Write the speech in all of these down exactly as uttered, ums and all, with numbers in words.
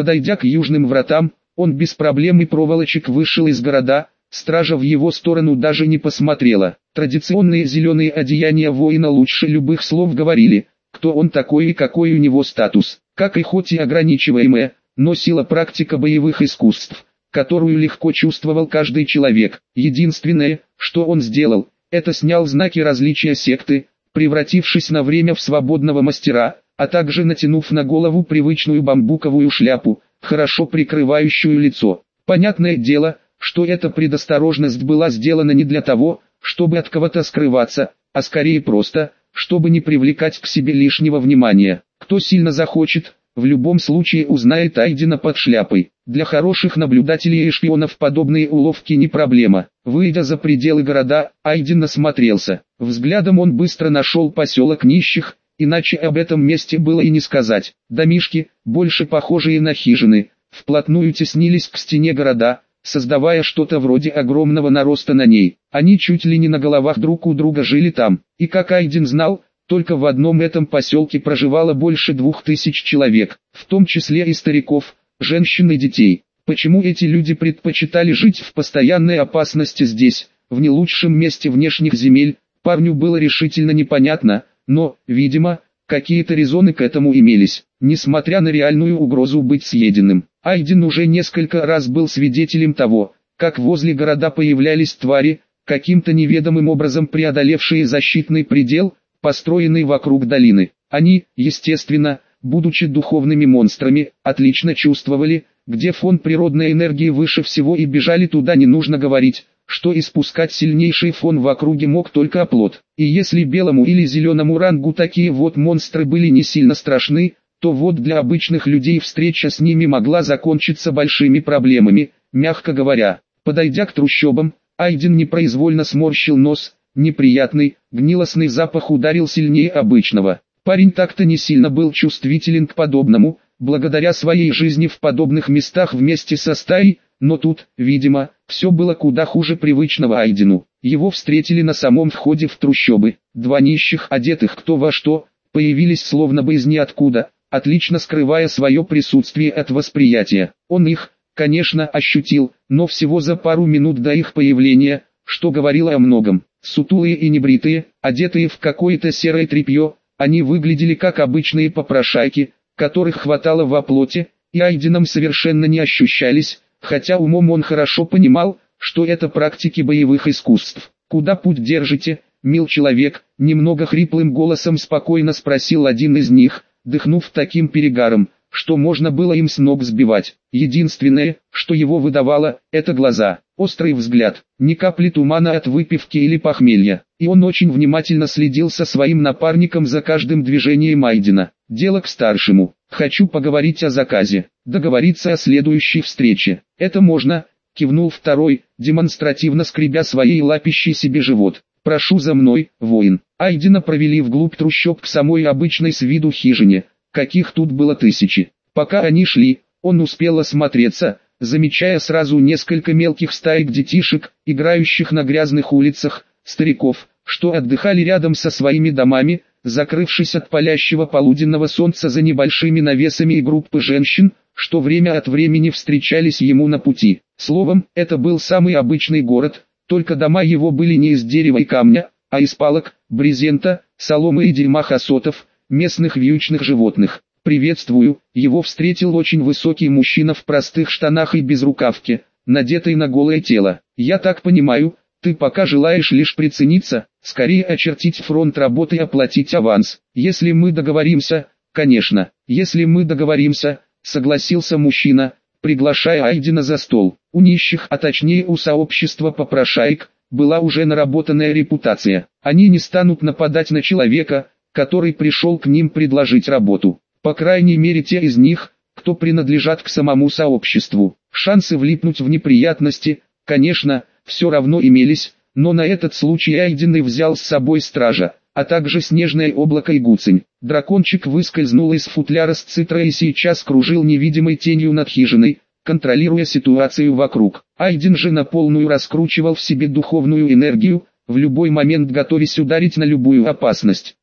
Подойдя к южным вратам, он без проблем и проволочек вышел из города, стража в его сторону даже не посмотрела. Традиционные зеленые одеяния воина лучше любых слов говорили, кто он такой и какой у него статус, как и хоть и ограничиваемая, но сила практика боевых искусств, которую легко чувствовал каждый человек. Единственное, что он сделал, это снял знаки различия секты, превратившись на время в свободного мастера, а также натянув на голову привычную бамбуковую шляпу, хорошо прикрывающую лицо. Понятное дело, что эта предосторожность была сделана не для того, чтобы от кого-то скрываться, а скорее просто, чтобы не привлекать к себе лишнего внимания. Кто сильно захочет, в любом случае узнает Айдена под шляпой. Для хороших наблюдателей и шпионов подобные уловки не проблема. Выйдя за пределы города, Айден осмотрелся. Взглядом он быстро нашел поселок нищих, иначе об этом месте было и не сказать. Домишки, больше похожие на хижины, вплотную теснились к стене города, создавая что-то вроде огромного нароста на ней. Они чуть ли не на головах друг у друга жили там. И как Айден знал, только в одном этом поселке проживало больше двух тысяч человек, в том числе и стариков, женщин и детей. Почему эти люди предпочитали жить в постоянной опасности здесь, в не лучшем месте внешних земель, парню было решительно непонятно, но, видимо, какие-то резоны к этому имелись. Несмотря на реальную угрозу быть съеденным, Айден уже несколько раз был свидетелем того, как возле города появлялись твари, каким-то неведомым образом преодолевшие защитный предел, построенный вокруг долины. Они, естественно, будучи духовными монстрами, отлично чувствовали, где фон природной энергии выше всего и бежали туда. Не нужно говорить, что испускать сильнейший фон в округе мог только оплот. И если белому или зеленому рангу такие вот монстры были не сильно страшны, то вот для обычных людей встреча с ними могла закончиться большими проблемами, мягко говоря. Подойдя к трущобам, Айден непроизвольно сморщил нос. Неприятный, гнилостный запах ударил сильнее обычного. Парень так-то не сильно был чувствителен к подобному, благодаря своей жизни в подобных местах вместе со стаей, но тут, видимо, все было куда хуже привычного Айдену. Его встретили на самом входе в трущобы. Два нищих, одетых кто во что, появились словно бы из ниоткуда, отлично скрывая свое присутствие от восприятия. Он их, конечно, ощутил, но всего за пару минут до их появления, что говорило о многом. Сутулые и небритые, одетые в какое-то серое тряпье, они выглядели как обычные попрошайки, которых хватало в оплоте, и Айденом совершенно не ощущались, хотя умом он хорошо понимал, что это практики боевых искусств. «Куда путь держите, мил человек?» — немного хриплым голосом спокойно спросил один из них, дыхнув таким перегаром, что можно было им с ног сбивать. Единственное, что его выдавало, это глаза, острый взгляд, ни капли тумана от выпивки или похмелья. И он очень внимательно следил со своим напарником за каждым движением Айдена. «Дело к старшему. Хочу поговорить о заказе, договориться о следующей встрече». «Это можно», — кивнул второй, демонстративно скребя своей лапищей себе живот. «Прошу за мной, воин». Айдена провели вглубь трущоб к самой обычной с виду хижине, каких тут было тысячи. Пока они шли, он успел осмотреться, замечая сразу несколько мелких стаек детишек, играющих на грязных улицах, стариков, что отдыхали рядом со своими домами, закрывшись от палящего полуденного солнца за небольшими навесами, и группы женщин, что время от времени встречались ему на пути. Словом, это был самый обычный город, только дома его были не из дерева и камня, а из палок, брезента, соломы и дерьма хасотов, местных вьючных животных. «Приветствую», его встретил очень высокий мужчина в простых штанах и безрукавке, надетой на голое тело. «Я так понимаю, ты пока желаешь лишь прицениться, скорее очертить фронт работы и оплатить аванс. Если мы договоримся, конечно, если мы договоримся», согласился мужчина, приглашая Айдена за стол. У нищих, а точнее у сообщества попрошаек, была уже наработанная репутация. Они не станут нападать на человека, который пришел к ним предложить работу. По крайней мере те из них, кто принадлежат к самому сообществу. Шансы влипнуть в неприятности, конечно, все равно имелись, но на этот случай Айден и взял с собой стража, а также снежное облако и гуцень. Дракончик выскользнул из футляра с цитрой и сейчас кружил невидимой тенью над хижиной, контролируя ситуацию вокруг. Айден же на полную раскручивал в себе духовную энергию, в любой момент готовясь ударить на любую опасность.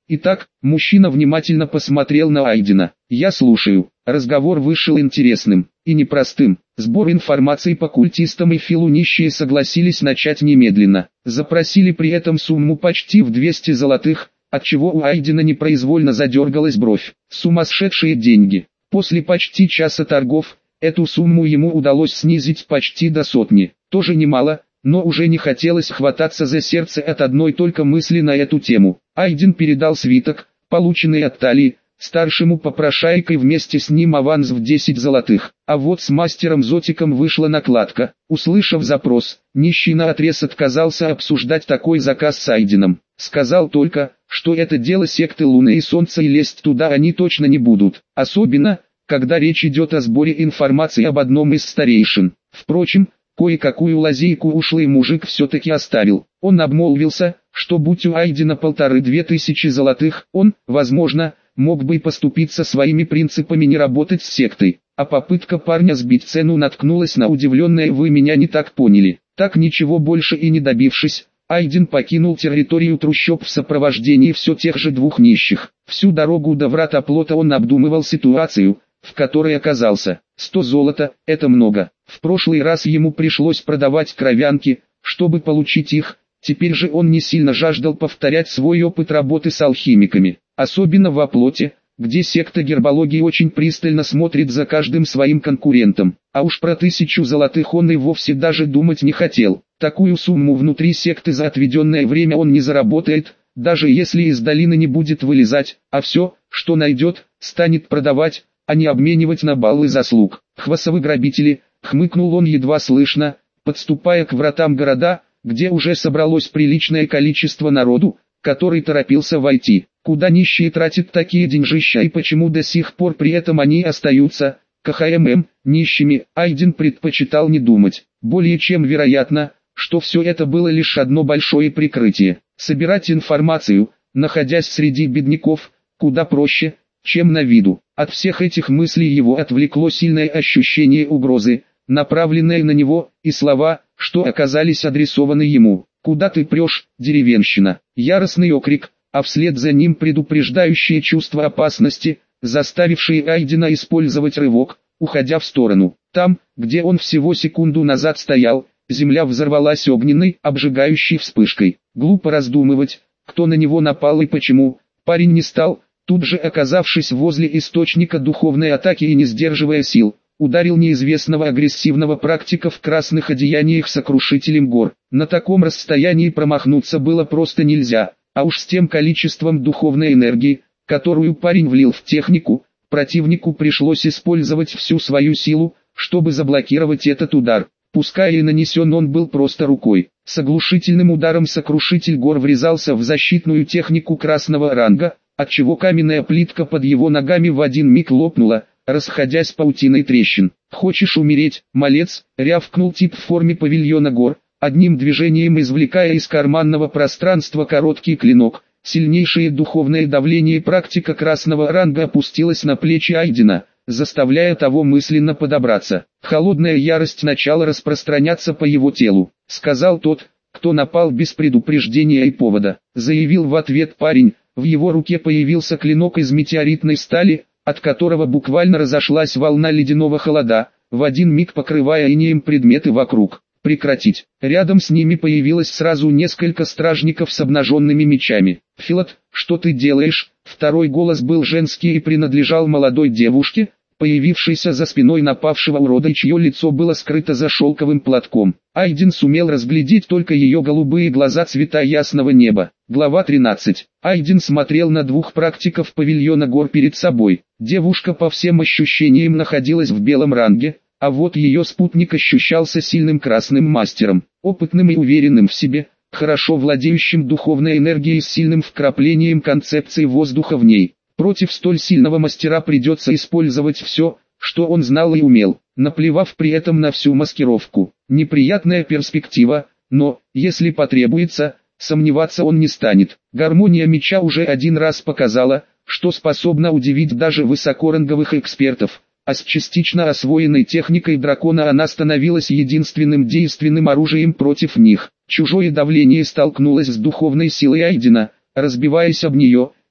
Итак, мужчина внимательно посмотрел на Айдена. «Я слушаю». Разговор вышел интересным и непростым. Сбор информации по культистам и Филу нищие согласились начать немедленно. Запросили при этом сумму почти в двести золотых, отчего у Айдена непроизвольно задергалась бровь. Сумасшедшие деньги. После почти часа торгов, эту сумму ему удалось снизить почти до сотни. Тоже немало, но уже не хотелось хвататься за сердце от одной только мысли на эту тему. Айден передал свиток, полученный от Талии, старшему попрошайкой, вместе с ним аванс в десять золотых. А вот с мастером Зотиком вышла накладка. Услышав запрос, нищий наотрез отказался обсуждать такой заказ с Айденом. Сказал только, что это дело секты Луны и Солнца и лезть туда они точно не будут. Особенно, когда речь идет о сборе информации об одном из старейшин. Впрочем, кое-какую лазейку ушлый мужик все-таки оставил. Он обмолвился, что будь у Айдена полторы-две тысячи золотых, он, возможно, мог бы и поступиться своими принципами не работать с сектой. А попытка парня сбить цену наткнулась на удивленное «вы меня не так поняли». Так ничего больше и не добившись, Айден покинул территорию трущоб в сопровождении все тех же двух нищих. Всю дорогу до врат оплота он обдумывал ситуацию, в которой оказался. Сто золота – это много. В прошлый раз ему пришлось продавать кровянки, чтобы получить их, теперь же он не сильно жаждал повторять свой опыт работы с алхимиками. Особенно в оплоте, где секта гербологии очень пристально смотрит за каждым своим конкурентом. А уж про тысячу золотых он и вовсе даже думать не хотел. Такую сумму внутри секты за отведенное время он не заработает, даже если из долины не будет вылезать, а все, что найдет, станет продавать, а не обменивать на баллы заслуг. Хвосовы грабители, хмыкнул он едва слышно, подступая к вратам города, где уже собралось приличное количество народу, который торопился войти. Куда нищие тратят такие деньжища и почему до сих пор при этом они остаются, КХММ, нищими? Айден предпочитал не думать. Более чем вероятно, что все это было лишь одно большое прикрытие. Собирать информацию, находясь среди бедняков, куда проще, чем на виду. От всех этих мыслей его отвлекло сильное ощущение угрозы, направленное на него, и слова, что оказались адресованы ему. «Куда ты прешь, деревенщина?» Яростный окрик, а вслед за ним предупреждающее чувство опасности, заставившее Айдена использовать рывок, уходя в сторону. Там, где он всего секунду назад стоял, земля взорвалась огненной, обжигающей вспышкой. Глупо раздумывать, кто на него напал и почему, парень не стал, тут же оказавшись возле источника духовной атаки и не сдерживая сил, ударил неизвестного агрессивного практика в красных одеяниях сокрушителем гор. На таком расстоянии промахнуться было просто нельзя, а уж с тем количеством духовной энергии, которую парень влил в технику, противнику пришлось использовать всю свою силу, чтобы заблокировать этот удар. Пускай и нанесен он был просто рукой. С оглушительным ударом сокрушитель гор врезался в защитную технику красного ранга, отчего каменная плитка под его ногами в один миг лопнула, расходясь паутиной трещин. «Хочешь умереть, малец?» — рявкнул тип в форме павильона гор, одним движением извлекая из карманного пространства короткий клинок. Сильнейшее духовное давление практика красного ранга опустилось на плечи Айдена, заставляя того мысленно подобраться. Холодная ярость начала распространяться по его телу. Сказал тот, кто напал без предупреждения и повода. Заявил в ответ парень, в его руке появился клинок из метеоритной стали, от которого буквально разошлась волна ледяного холода, в один миг покрывая инеем предметы вокруг. Прекратить. Рядом с ними появилось сразу несколько стражников с обнаженными мечами. «Филат, что ты делаешь?» Второй голос был женский и принадлежал молодой девушке, появившейся за спиной напавшего урода, чье лицо было скрыто за шелковым платком. Айден сумел разглядеть только ее голубые глаза цвета ясного неба. Глава тринадцать. Айден смотрел на двух практиков павильона гор перед собой. Девушка по всем ощущениям находилась в белом ранге, а вот ее спутник ощущался сильным красным мастером, опытным и уверенным в себе, хорошо владеющим духовной энергией с сильным вкраплением концепции воздуха в ней. Против столь сильного мастера придется использовать все, что он знал и умел, наплевав при этом на всю маскировку. Неприятная перспектива, но, если потребуется, сомневаться он не станет. Гармония меча уже один раз показала, что способна удивить даже высокоранговых экспертов, а с частично освоенной техникой дракона она становилась единственным действенным оружием против них. Чужое давление столкнулось с духовной силой Айдена, разбиваясь об нее,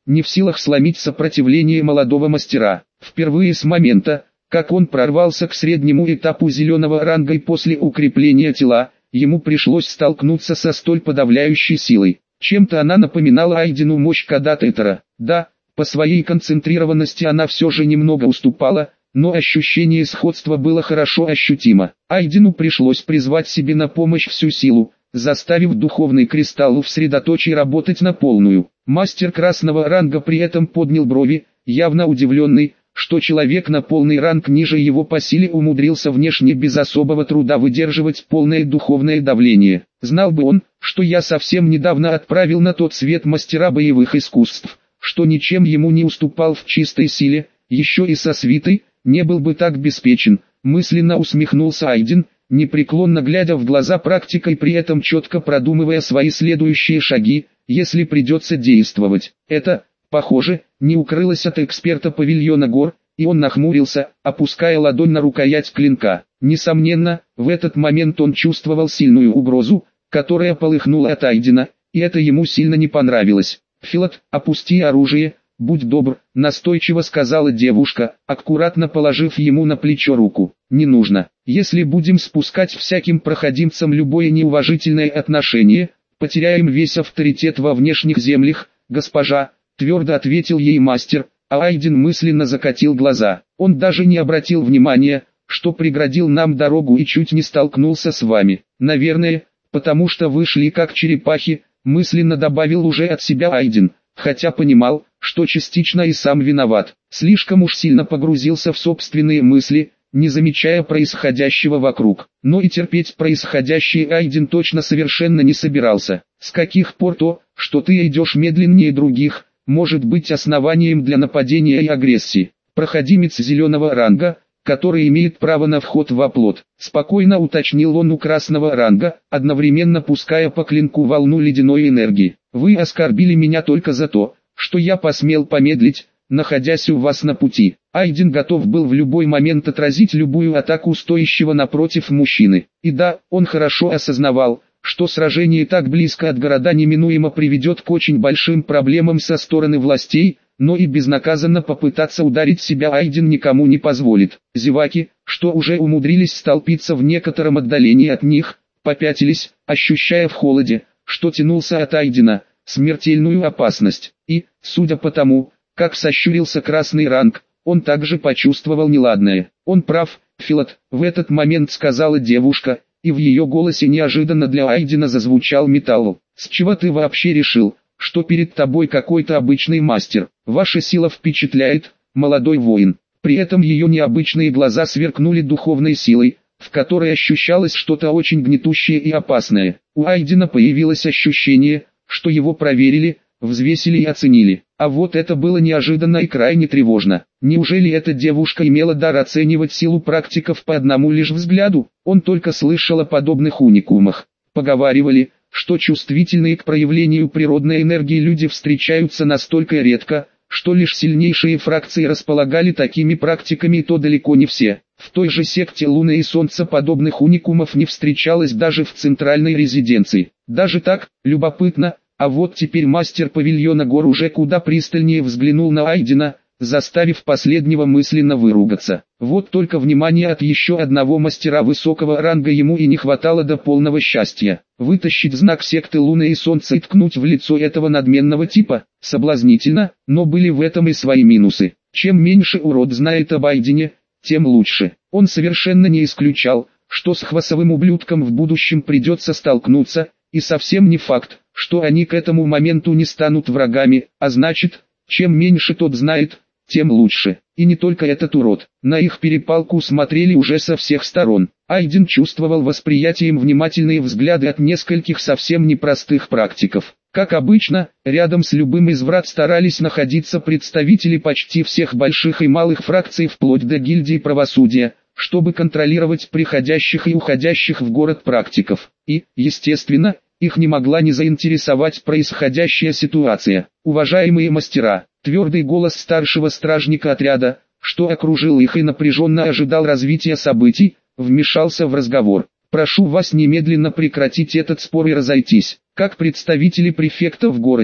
не в силах сломить сопротивление молодого мастера. Впервые с момента, как он прорвался к среднему этапу зеленого ранга и после укрепления тела, ему пришлось столкнуться со столь подавляющей силой. Чем-то она напоминала Айдену мощь Кадатетера. Да, по своей концентрированности она все же немного уступала, но ощущение сходства было хорошо ощутимо. Айдену пришлось призвать себе на помощь всю силу, заставив духовный кристалл в средоточии работать на полную. Мастер красного ранга при этом поднял брови, явно удивленный, что человек на полный ранг ниже его по силе умудрился внешне без особого труда выдерживать полное духовное давление. Знал бы он, что я совсем недавно отправил на тот свет мастера боевых искусств, что ничем ему не уступал в чистой силе, еще и со свитой, не был бы так беспечен, мысленно усмехнулся Айден, непреклонно глядя в глаза практика и при этом четко продумывая свои следующие шаги, если придется действовать. Это, похоже, не укрылось от эксперта павильона гор, и он нахмурился, опуская ладонь на рукоять клинка. Несомненно, в этот момент он чувствовал сильную угрозу, которая полыхнула от Айдена, и это ему сильно не понравилось. «Филат, опусти оружие, будь добр», — настойчиво сказала девушка, аккуратно положив ему на плечо руку. «Не нужно. Если будем спускать всяким проходимцам любое неуважительное отношение, потеряем весь авторитет во внешних землях, госпожа», — твердо ответил ей мастер, а Айден мысленно закатил глаза. «Он даже не обратил внимания, что преградил нам дорогу и чуть не столкнулся с вами. Наверное, потому что вы шли как черепахи», — мысленно добавил уже от себя Айден, хотя понимал, что частично и сам виноват. Слишком уж сильно погрузился в собственные мысли, не замечая происходящего вокруг. Но и терпеть происходящее Айден точно совершенно не собирался. С каких пор то, что ты идешь медленнее других, может быть основанием для нападения и агрессии? Проходимец зеленого ранга, который имеет право на вход в оплот, спокойно уточнил он у красного ранга, одновременно пуская по клинку волну ледяной энергии. Вы оскорбили меня только за то, что я посмел помедлить, находясь у вас на пути. Айден готов был в любой момент отразить любую атаку стоящего напротив мужчины. И да, он хорошо осознавал, что сражение так близко от города неминуемо приведет к очень большим проблемам со стороны властей, но и безнаказанно попытаться ударить себя Айден никому не позволит. Зеваки, что уже умудрились столпиться в некотором отдалении от них, попятились, ощущая в холоде, что тянулся от Айдена, смертельную опасность. И, судя по тому, как сощурился красный ранг, он также почувствовал неладное. «Он прав, Филат», — в этот момент сказала девушка, и в ее голосе неожиданно для Айдена зазвучал металл. «С чего ты вообще решил, что перед тобой какой-то обычный мастер? Ваша сила впечатляет, молодой воин». При этом ее необычные глаза сверкнули духовной силой, в которой ощущалось что-то очень гнетущее и опасное. У Айдена появилось ощущение, что его проверили, взвесили и оценили. А вот это было неожиданно и крайне тревожно. Неужели эта девушка имела дар оценивать силу практиков по одному лишь взгляду? Он только слышал о подобных уникумах. Поговаривали, что чувствительные к проявлению природной энергии люди встречаются настолько редко, что лишь сильнейшие фракции располагали такими практиками, и то далеко не все. В той же секте Луны и Солнца подобных уникумов не встречалось даже в центральной резиденции. Даже так, любопытно. А вот теперь мастер павильона гор уже куда пристальнее взглянул на Айдена, заставив последнего мысленно выругаться. Вот только внимания от еще одного мастера высокого ранга ему и не хватало до полного счастья. Вытащить знак секты Луны и Солнца и ткнуть в лицо этого надменного типа, соблазнительно, но были в этом и свои минусы. Чем меньше урод знает об Айдене, тем лучше. Он совершенно не исключал, что с хвостовым ублюдком в будущем придется столкнуться, и совсем не факт, что они к этому моменту не станут врагами, а значит, чем меньше тот знает, тем лучше. И не только этот урод. На их перепалку смотрели уже со всех сторон. Айден чувствовал восприятием внимательные взгляды от нескольких совсем непростых практиков. Как обычно, рядом с любым из врат старались находиться представители почти всех больших и малых фракций вплоть до гильдии правосудия, чтобы контролировать приходящих и уходящих в город практиков. И, естественно, их не могла не заинтересовать происходящая ситуация. «Уважаемые мастера», твердый голос старшего стражника отряда, что окружил их и напряженно ожидал развития событий, вмешался в разговор. «Прошу вас немедленно прекратить этот спор и разойтись. Как представители префекта в городе,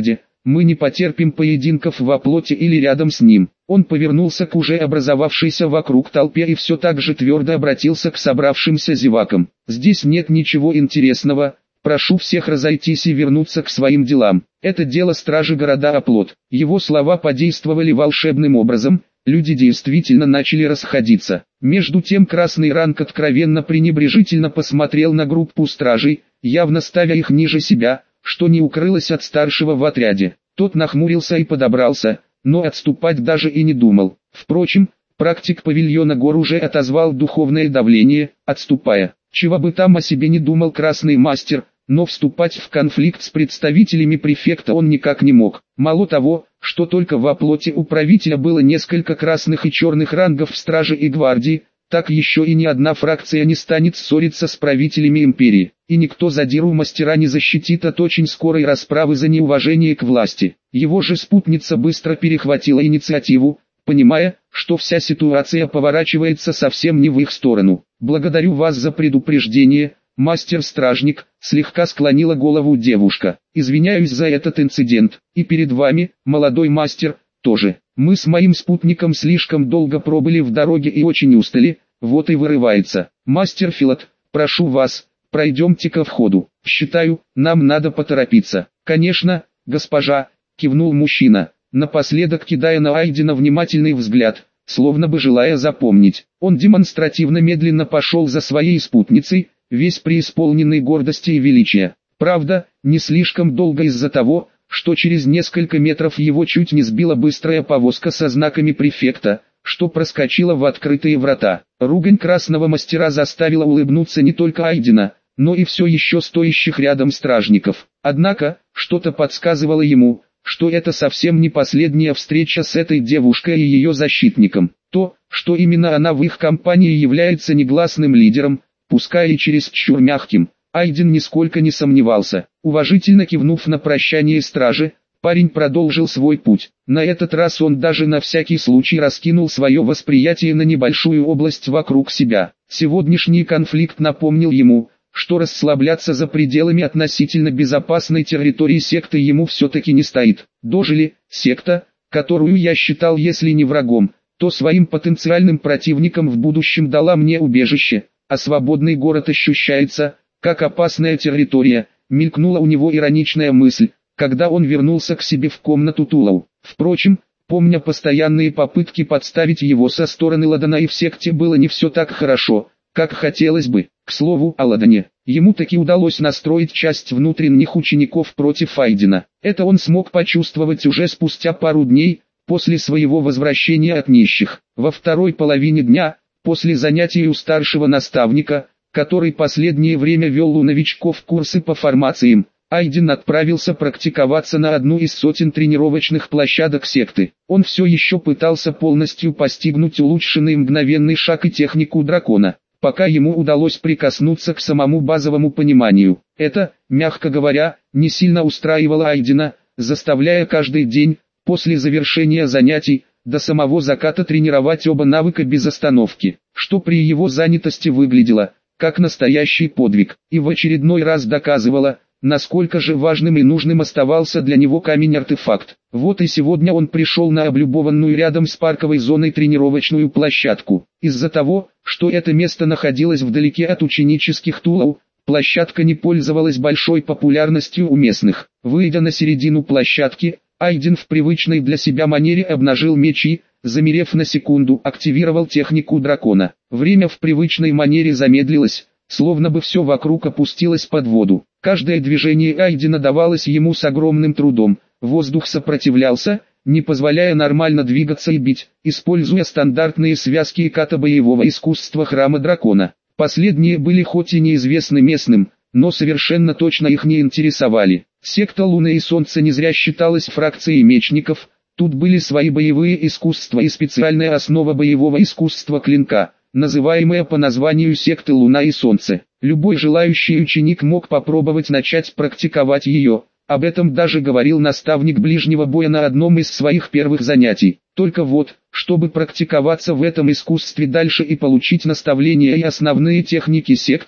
Мы не потерпим поединков во плоти или рядом с ним. Он повернулся к уже образовавшейся вокруг толпе и все так же твердо обратился к собравшимся зевакам. Здесь нет ничего интересного. Прошу всех разойтись и вернуться к своим делам. Это дело стражи города Оплот. Его слова подействовали волшебным образом. Люди действительно начали расходиться. Между тем Красный Ранг откровенно пренебрежительно посмотрел на группу стражей, явно ставя их ниже себя, что не укрылось от старшего в отряде. Тот нахмурился и подобрался, но отступать даже и не думал. Впрочем, практик павильона гор уже отозвал духовное давление, отступая. Чего бы там о себе не думал Красный Мастер, но вступать в конфликт с представителями префекта он никак не мог. Мало того, что только во плоти у правителя было несколько красных и черных рангов в страже и гвардии, так еще и ни одна фракция не станет ссориться с правителями империи, и никто задиру мастера не защитит от очень скорой расправы за неуважение к власти. Его же спутница быстро перехватила инициативу, понимая, что вся ситуация поворачивается совсем не в их сторону. «Благодарю вас за предупреждение, мастер-стражник», слегка склонила голову девушка. «Извиняюсь за этот инцидент, и перед вами, молодой мастер, тоже. Мы с моим спутником слишком долго пробыли в дороге и очень устали, вот и вырывается. Мастер Филат, прошу вас, пройдемте ко входу. Считаю, нам надо поторопиться». «Конечно, госпожа», кивнул мужчина, напоследок кидая на Айдена внимательный взгляд, словно бы желая запомнить. Он демонстративно медленно пошел за своей спутницей, весь преисполненный гордости и величия. Правда, не слишком долго из-за того, что через несколько метров его чуть не сбила быстрая повозка со знаками префекта, что проскочила в открытые врата. Ругань красного мастера заставила улыбнуться не только Айдена, но и все еще стоящих рядом стражников. Однако, что-то подсказывало ему, что это совсем не последняя встреча с этой девушкой и ее защитником. То, что именно она в их компании является негласным лидером, пускай и чересчур мягким, Айден нисколько не сомневался. Уважительно кивнув на прощание стражи, парень продолжил свой путь. На этот раз он даже на всякий случай раскинул свое восприятие на небольшую область вокруг себя. Сегодняшний конфликт напомнил ему, что расслабляться за пределами относительно безопасной территории секты ему все-таки не стоит. Дожили, секта, которую я считал если не врагом, то своим потенциальным противником в будущем дала мне убежище, а свободный город ощущается, как опасная территория, мелькнула у него ироничная мысль, когда он вернулся к себе в комнату Тулау. Впрочем, помня постоянные попытки подставить его со стороны Ладана и в секте было не все так хорошо, как хотелось бы. К слову о Ладане, ему таки удалось настроить часть внутренних учеников против Айдена. Это он смог почувствовать уже спустя пару дней, после своего возвращения от нищих. Во второй половине дня, после занятий у старшего наставника, который последнее время вел у новичков курсы по формациям, Айден отправился практиковаться на одну из сотен тренировочных площадок секты. Он все еще пытался полностью постигнуть улучшенный мгновенный шаг и технику дракона, пока ему удалось прикоснуться к самому базовому пониманию. Это, мягко говоря, не сильно устраивало Айдена, заставляя каждый день, после завершения занятий, до самого заката тренировать оба навыка без остановки, что при его занятости выглядело как настоящий подвиг, и в очередной раз доказывало, насколько же важным и нужным оставался для него камень-артефакт. Вот и сегодня он пришел на облюбованную рядом с парковой зоной тренировочную площадку. Из-за того, что это место находилось вдалеке от ученических Тулау, площадка не пользовалась большой популярностью у местных. Выйдя на середину площадки, Айден в привычной для себя манере обнажил меч и, замерев на секунду, активировал технику дракона. Время в привычной манере замедлилось, словно бы все вокруг опустилось под воду. Каждое движение Айдена давалось ему с огромным трудом, воздух сопротивлялся, не позволяя нормально двигаться и бить, используя стандартные связки и ката боевого искусства храма дракона. Последние были хоть и неизвестны местным, но совершенно точно их не интересовали. Секта Луны и Солнца не зря считалась фракцией мечников, тут были свои боевые искусства и специальная основа боевого искусства клинка, называемая по названию секты Луна и Солнце. Любой желающий ученик мог попробовать начать практиковать ее, об этом даже говорил наставник ближнего боя на одном из своих первых занятий. Только вот, чтобы практиковаться в этом искусстве дальше и получить наставления и основные техники секты,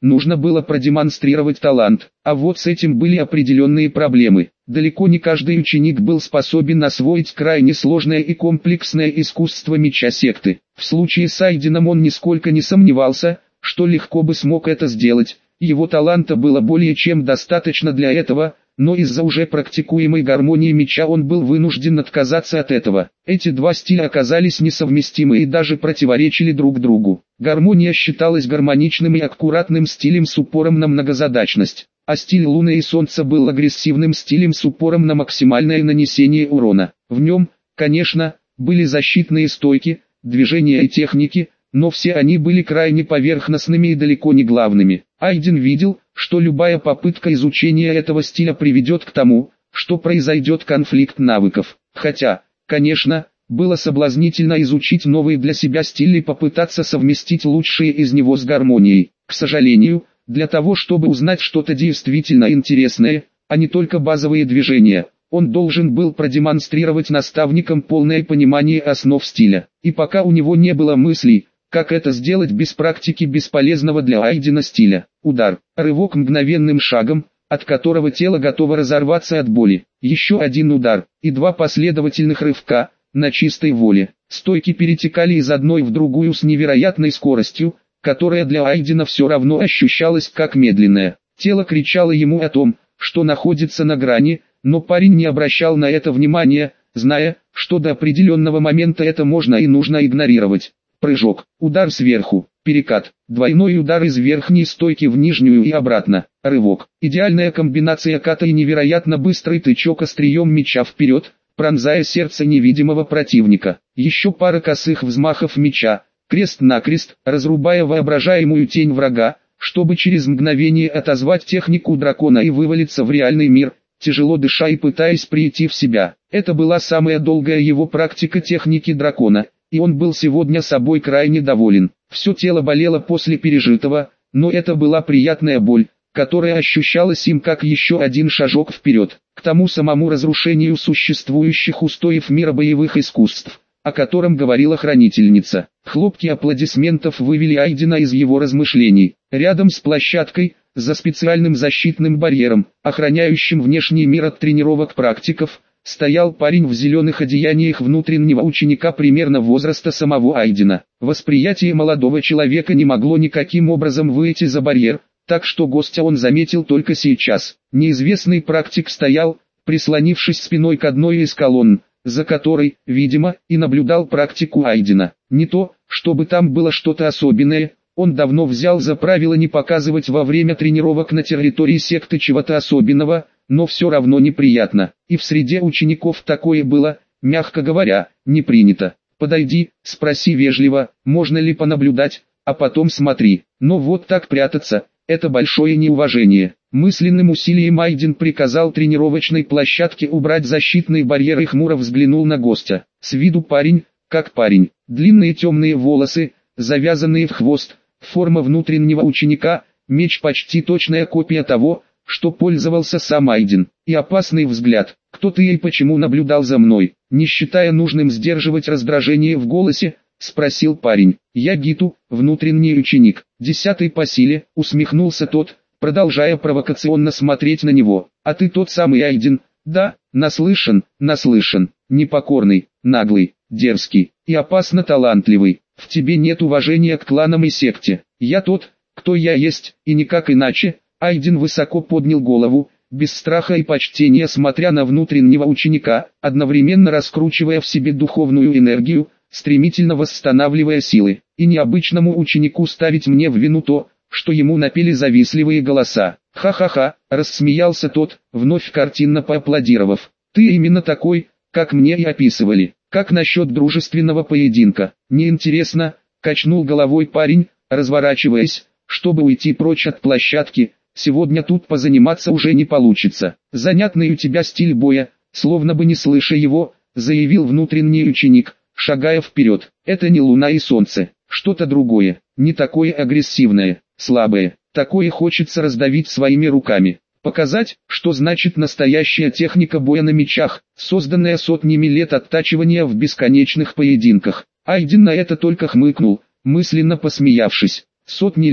нужно было продемонстрировать талант. А вот с этим были определенные проблемы. Далеко не каждый ученик был способен освоить крайне сложное и комплексное искусство меча секты. В случае с Айденом он нисколько не сомневался, что легко бы смог это сделать. Его таланта было более чем достаточно для этого, но из-за уже практикуемой гармонии меча он был вынужден отказаться от этого. Эти два стиля оказались несовместимы и даже противоречили друг другу. Гармония считалась гармоничным и аккуратным стилем с упором на многозадачность, а стиль Луны и Солнца был агрессивным стилем с упором на максимальное нанесение урона. В нем, конечно, были защитные стойки, движения и техники, но все они были крайне поверхностными и далеко не главными. Айден видел, что любая попытка изучения этого стиля приведет к тому, что произойдет конфликт навыков. Хотя, конечно, было соблазнительно изучить новый для себя стиль и попытаться совместить лучшие из него с гармонией. К сожалению, для того чтобы узнать что-то действительно интересное, а не только базовые движения, он должен был продемонстрировать наставникам полное понимание основ стиля. И пока у него не было мыслей, как это сделать без практики бесполезного для Айдена стиля. Удар, рывок мгновенным шагом, от которого тело готово разорваться от боли. Еще один удар, и два последовательных рывка, на чистой воле. Стойки перетекали из одной в другую с невероятной скоростью, которая для Айдена все равно ощущалась как медленная. Тело кричало ему о том, что находится на грани, но парень не обращал на это внимания, зная, что до определенного момента это можно и нужно игнорировать. Прыжок, удар сверху, перекат, двойной удар из верхней стойки в нижнюю и обратно, рывок. Идеальная комбинация ката и невероятно быстрый тычок острием меча вперед, пронзая сердце невидимого противника. Еще пара косых взмахов меча, крест-накрест, разрубая воображаемую тень врага, чтобы через мгновение отозвать технику дракона и вывалиться в реальный мир, тяжело дыша и пытаясь прийти в себя. Это была самая долгая его практика техники дракона, и он был сегодня собой крайне доволен. Все тело болело после пережитого, но это была приятная боль, которая ощущалась им как еще один шажок вперед, к тому самому разрушению существующих устоев мира боевых искусств, о котором говорила хранительница. Хлопки аплодисментов вывели Айдена из его размышлений. Рядом с площадкой, за специальным защитным барьером, охраняющим внешний мир от тренировок практиков, стоял парень в зеленых одеяниях внутреннего ученика примерно возраста самого Айдена. Восприятие молодого человека не могло никаким образом выйти за барьер, так что гостя он заметил только сейчас. Неизвестный практик стоял, прислонившись спиной к одной из колонн, за которой, видимо, и наблюдал практику Айдена. Не то, чтобы там было что-то особенное, он давно взял за правило не показывать во время тренировок на территории секты чего-то особенного, но все равно неприятно. И в среде учеников такое было, мягко говоря, не принято. Подойди, спроси вежливо, можно ли понаблюдать, а потом смотри. Но вот так прятаться, это большое неуважение. Мысленным усилием Айден приказал тренировочной площадке убрать защитный барьер и хмуро взглянул на гостя. С виду парень, как парень, длинные темные волосы, завязанные в хвост, форма внутреннего ученика, меч почти точная копия того, что пользовался сам Айден, и опасный взгляд. Кто ты и почему наблюдал за мной? Не считая нужным сдерживать раздражение в голосе, спросил парень. Я Гиту, внутренний ученик, десятый по силе, усмехнулся тот, продолжая провокационно смотреть на него. А ты тот самый Айден? Да, наслышан, наслышан, непокорный, наглый, дерзкий и опасно талантливый. В тебе нет уважения к кланам и секте. Я тот, кто я есть, и никак иначе. Айден высоко поднял голову, без страха и почтения смотря на внутреннего ученика, одновременно раскручивая в себе духовную энергию, стремительно восстанавливая силы. И необычному ученику ставить мне в вину то, что ему напели завистливые голоса. Ха-ха-ха, рассмеялся тот, вновь картинно поаплодировав. Ты именно такой, как мне и описывали. Как насчет дружественного поединка? Неинтересно, качнул головой парень, разворачиваясь, чтобы уйти прочь от площадки. Сегодня тут позаниматься уже не получится. Занятный у тебя стиль боя, словно бы не слыша его, заявил внутренний ученик, шагая вперед. Это не луна и солнце, что-то другое, не такое агрессивное, слабое. Такое хочется раздавить своими руками. Показать, что значит настоящая техника боя на мечах, созданная сотнями лет оттачивания в бесконечных поединках. Айден на это только хмыкнул, мысленно посмеявшись. Сотни лет,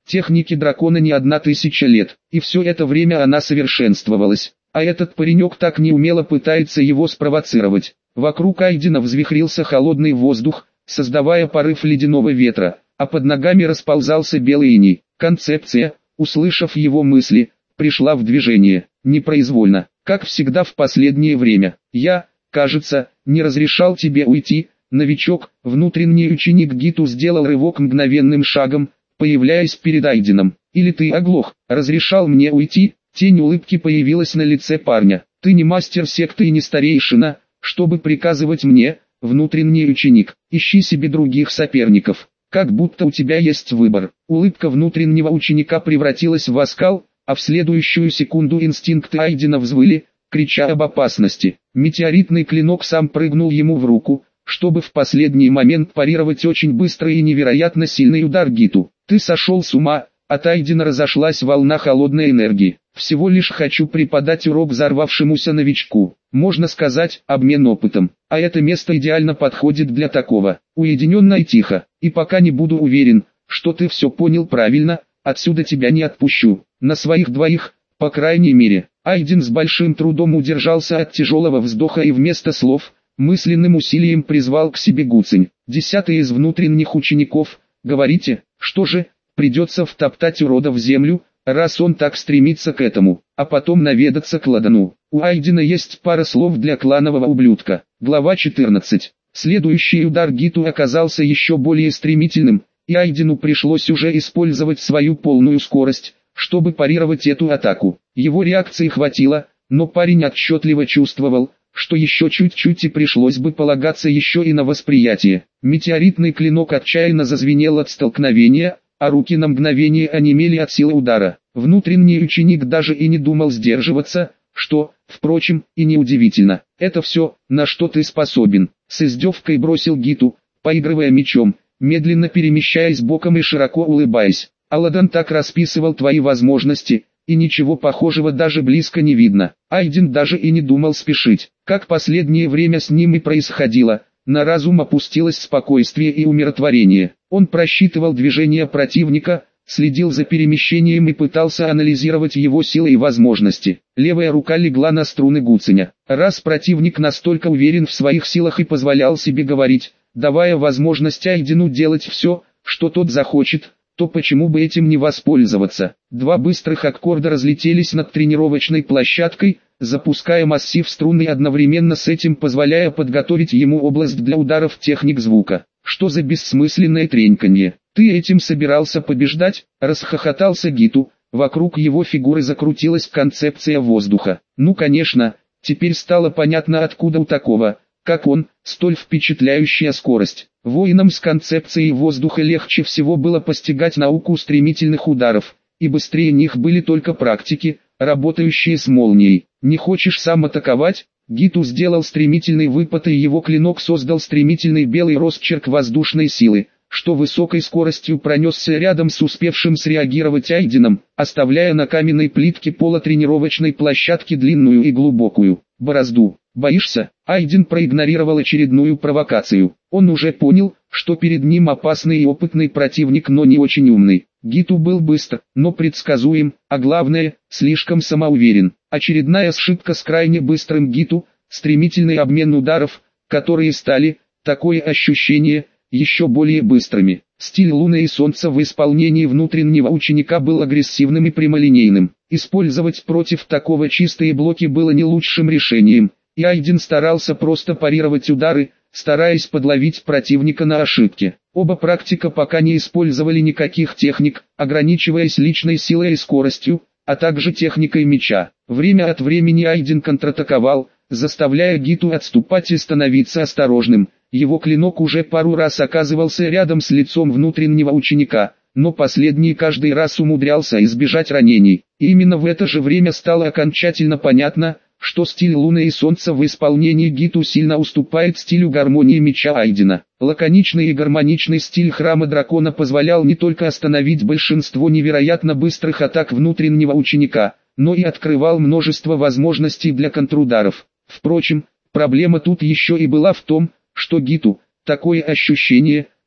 Технике дракона не одна тысяча лет, и все это время она совершенствовалась. А этот паренек так неумело пытается его спровоцировать. Вокруг Айдена взвихрился холодный воздух, создавая порыв ледяного ветра, а под ногами расползался белый иней. Концепция, услышав его мысли, пришла в движение, непроизвольно, как всегда в последнее время. «Я, кажется, не разрешал тебе уйти, новичок». Внутренний ученик Гиту сделал рывок мгновенным шагом, появляясь перед Айденом. «Или ты оглох, разрешал мне уйти?» Тень улыбки появилась на лице парня. «Ты не мастер секты и не старейшина, чтобы приказывать мне, внутренний ученик. Ищи себе других соперников, как будто у тебя есть выбор». Улыбка внутреннего ученика превратилась в оскал, а в следующую секунду инстинкты Айдена взвыли, крича об опасности. Метеоритный клинок сам прыгнул ему в руку, чтобы в последний момент парировать очень быстрый и невероятно сильный удар Гиту. «Ты сошел с ума?» От Айдена разошлась волна холодной энергии. «Всего лишь хочу преподать урок взорвавшемуся новичку. Можно сказать, обмен опытом. А это место идеально подходит для такого. Уединенно и тихо. И пока не буду уверен, что ты все понял правильно, отсюда тебя не отпущу. На своих двоих, по крайней мере». Айден с большим трудом удержался от тяжелого вздоха и вместо слов, мысленным усилием призвал к себе Гуцинь. «Десятый из внутренних учеников, говорите, что же, придется втоптать урода в землю, раз он так стремится к этому, а потом наведаться к Ладану». У Айдена есть пара слов для кланового ублюдка. Глава четырнадцать. Следующий удар Гиту оказался еще более стремительным, и Айдену пришлось уже использовать свою полную скорость, чтобы парировать эту атаку. Его реакции хватило, но парень отчетливо чувствовал, что еще чуть-чуть и пришлось бы полагаться еще и на восприятие. Метеоритный клинок отчаянно зазвенел от столкновения, а руки на мгновение онемели от силы удара. Внутренний ученик даже и не думал сдерживаться, что, впрочем, и неудивительно. «Это все, на что ты способен», — с издевкой бросил Гиту, поигрывая мечом, медленно перемещаясь боком и широко улыбаясь. «Аладан так расписывал твои возможности, и ничего похожего даже близко не видно». Айден даже и не думал спешить, как последнее время с ним и происходило. На разум опустилось спокойствие и умиротворение. Он просчитывал движения противника, следил за перемещением и пытался анализировать его силы и возможности. Левая рука легла на струны Гуциня. Раз противник настолько уверен в своих силах и позволял себе говорить, давая возможность Айдену делать все, что тот захочет, то почему бы этим не воспользоваться? Два быстрых аккорда разлетелись над тренировочной площадкой, запуская массив струн и одновременно с этим позволяя подготовить ему область для ударов техник звука. «Что за бессмысленное треньканье? Ты этим собирался побеждать?» — расхохотался Гиту. Вокруг его фигуры закрутилась концепция воздуха. Ну конечно, теперь стало понятно, откуда у такого, как он, столь впечатляющая скорость. Воинам с концепцией воздуха легче всего было постигать науку стремительных ударов, и быстрее них были только практики, работающие с молнией. «Не хочешь сам атаковать?» Гиту сделал стремительный выпад, и его клинок создал стремительный белый росчерк воздушной силы, что высокой скоростью пронесся рядом с успевшим среагировать Айденом, оставляя на каменной плитке пола тренировочной площадки длинную и глубокую борозду. «Боишься?» Айден проигнорировал очередную провокацию. Он уже понял, что перед ним опасный и опытный противник, но не очень умный. Гиту был быстр, но предсказуем, а главное, слишком самоуверен. Очередная ошибка с крайне быстрым Гиту, стремительный обмен ударов, которые стали, такое ощущение, еще более быстрыми. Стиль Луны и Солнца в исполнении внутреннего ученика был агрессивным и прямолинейным. Использовать против такого чистые блоки было не лучшим решением, и Айден старался просто парировать удары, стараясь подловить противника на ошибке. Оба практика пока не использовали никаких техник, ограничиваясь личной силой и скоростью, а также техникой меча. Время от времени Айден контратаковал, заставляя Гиту отступать и становиться осторожным. Его клинок уже пару раз оказывался рядом с лицом внутреннего ученика, но последний каждый раз умудрялся избежать ранений. И именно в это же время стало окончательно понятно, что стиль Луны и Солнца в исполнении Гиту сильно уступает стилю гармонии меча Айдена. Лаконичный и гармоничный стиль Храма Дракона позволял не только остановить большинство невероятно быстрых атак внутреннего ученика, но и открывал множество возможностей для контрударов. Впрочем, проблема тут еще и была в том, что Гиту, такое ощущение,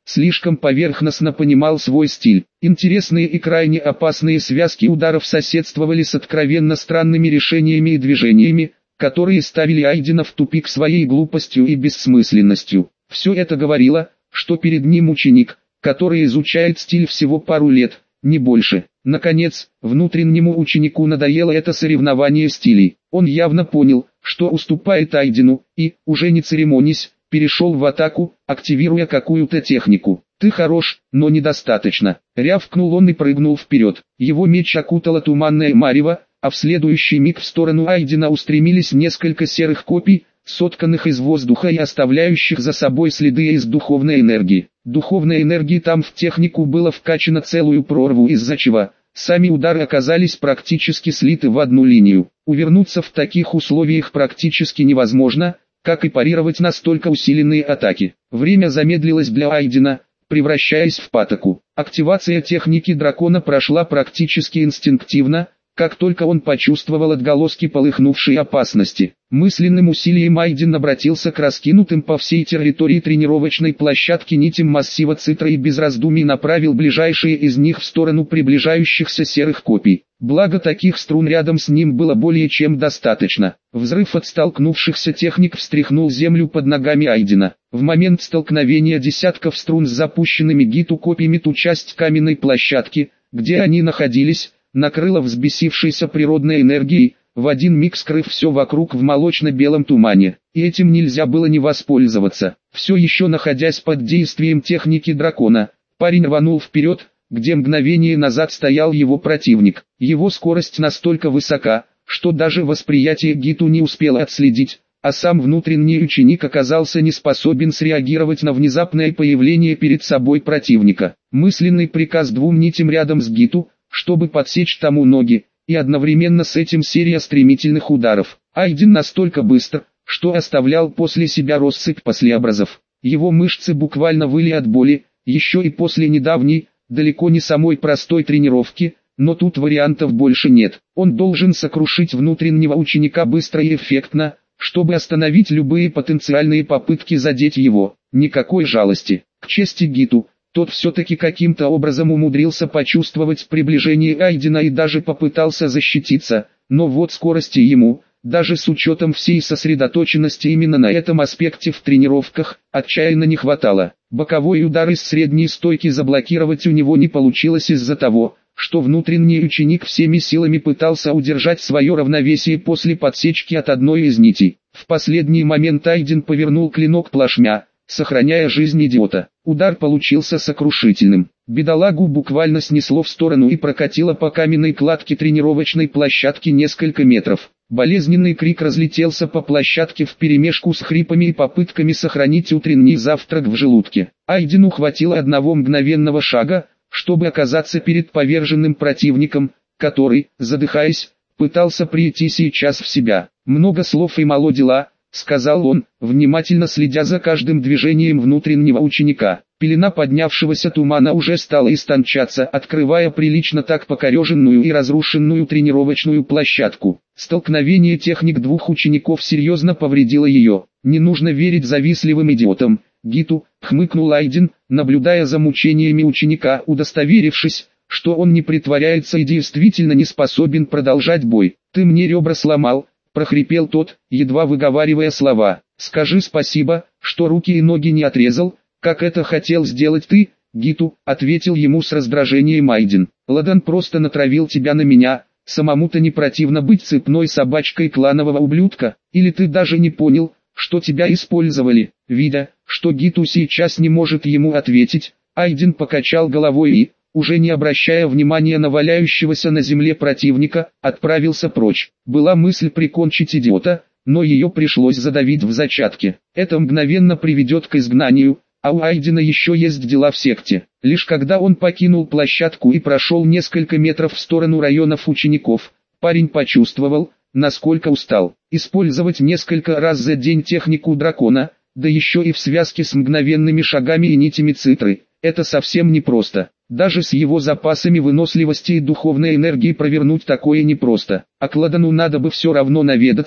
слишком поверхностно понимал свой стиль. Интересные и крайне опасные связки ударов соседствовали с откровенно странными решениями и движениями, которые ставили Айдена в тупик своей глупостью и бессмысленностью. Все это говорило, что перед ним ученик, который изучает стиль всего пару лет, не больше. Наконец, внутреннему ученику надоело это соревнование стилей. Он явно понял, что уступает Айдену, и, уже не церемонясь, перешел в атаку, активируя какую-то технику. «Ты хорош, но недостаточно», — рявкнул он и прыгнул вперед. Его меч окутало туманное марево, а в следующий миг в сторону Айдена устремились несколько серых копий, сотканных из воздуха и оставляющих за собой следы из духовной энергии. Духовной энергии там в технику было вкачано целую прорву, из-за чего сами удары оказались практически слиты в одну линию. Увернуться в таких условиях практически невозможно, как и парировать настолько усиленные атаки. Время замедлилось для Айдена, превращаясь в патоку. Активация техники дракона прошла практически инстинктивно, как только он почувствовал отголоски полыхнувшей опасности. Мысленным усилием Айден обратился к раскинутым по всей территории тренировочной площадки нитям массива цитра и без раздумий направил ближайшие из них в сторону приближающихся серых копий. Благо таких струн рядом с ним было более чем достаточно. Взрыв от столкнувшихся техник встряхнул землю под ногами Айдена. В момент столкновения десятков струн с запущенными гиту копьями ту часть каменной площадки, где они находились, накрыло взбесившейся природной энергией, в один миг скрыв все вокруг в молочно-белом тумане. И этим нельзя было не воспользоваться. Все еще находясь под действием техники дракона, парень рванул вперед, где мгновение назад стоял его противник. Его скорость настолько высока, что даже восприятие гиту не успело отследить, а сам внутренний ученик оказался не способен среагировать на внезапное появление перед собой противника. Мысленный приказ двум нитям рядом с гиту, чтобы подсечь тому ноги, и одновременно с этим серия стремительных ударов. Айден настолько быстр, что оставлял после себя россыпь послеобразов. Его мышцы буквально выли от боли, еще и после недавней, далеко не самой простой тренировки, но тут вариантов больше нет. Он должен сокрушить внутреннего ученика быстро и эффектно, чтобы остановить любые потенциальные попытки задеть его. Никакой жалости. К чести гиту, тот все-таки каким-то образом умудрился почувствовать приближение Айдена и даже попытался защититься, но вот скорости ему, даже с учетом всей сосредоточенности именно на этом аспекте в тренировках, отчаянно не хватало. Боковой удар из средней стойки заблокировать у него не получилось из-за того, что внутренний ученик всеми силами пытался удержать свое равновесие после подсечки от одной из нитей. В последний момент Айден повернул клинок плашмя, сохраняя жизнь идиота. Удар получился сокрушительным. Бедолагу буквально снесло в сторону и прокатило по каменной кладке тренировочной площадки несколько метров. Болезненный крик разлетелся по площадке вперемешку с хрипами и попытками сохранить утренний завтрак в желудке. Айдену хватило одного мгновенного шага, чтобы оказаться перед поверженным противником, который, задыхаясь, пытался прийти сейчас в себя. «Много слов и мало дела», — сказал он, внимательно следя за каждым движением внутреннего ученика. Пелена поднявшегося тумана уже стала истончаться, открывая прилично так покореженную и разрушенную тренировочную площадку. Столкновение техник двух учеников серьезно повредило ее. «Не нужно верить завистливым идиотам, Гиту», — хмыкнул Айден, наблюдая за мучениями ученика, удостоверившись, что он не притворяется и действительно не способен продолжать бой. «Ты мне ребра сломал», — прохрипел тот, едва выговаривая слова. «Скажи спасибо, что руки и ноги не отрезал, как это хотел сделать ты, Гиту», — ответил ему с раздражением Айден. «Ладан просто натравил тебя на меня, самому-то не противно быть цепной собачкой кланового ублюдка, или ты даже не понял, что тебя использовали?» Видя, что Гиту сейчас не может ему ответить, Айден покачал головой и, уже не обращая внимания на валяющегося на земле противника, отправился прочь. Была мысль прикончить идиота, но ее пришлось задавить в зачатке. Это мгновенно приведет к изгнанию, а у Айдена еще есть дела в секте. Лишь когда он покинул площадку и прошел несколько метров в сторону районов учеников, парень почувствовал, насколько устал. Использовать несколько раз за день технику дракона, да еще и в связке с мгновенными шагами и нитями цитры, это совсем непросто. Даже с его запасами выносливости и духовной энергии провернуть такое непросто. А к Ладану надо бы все равно наведаться,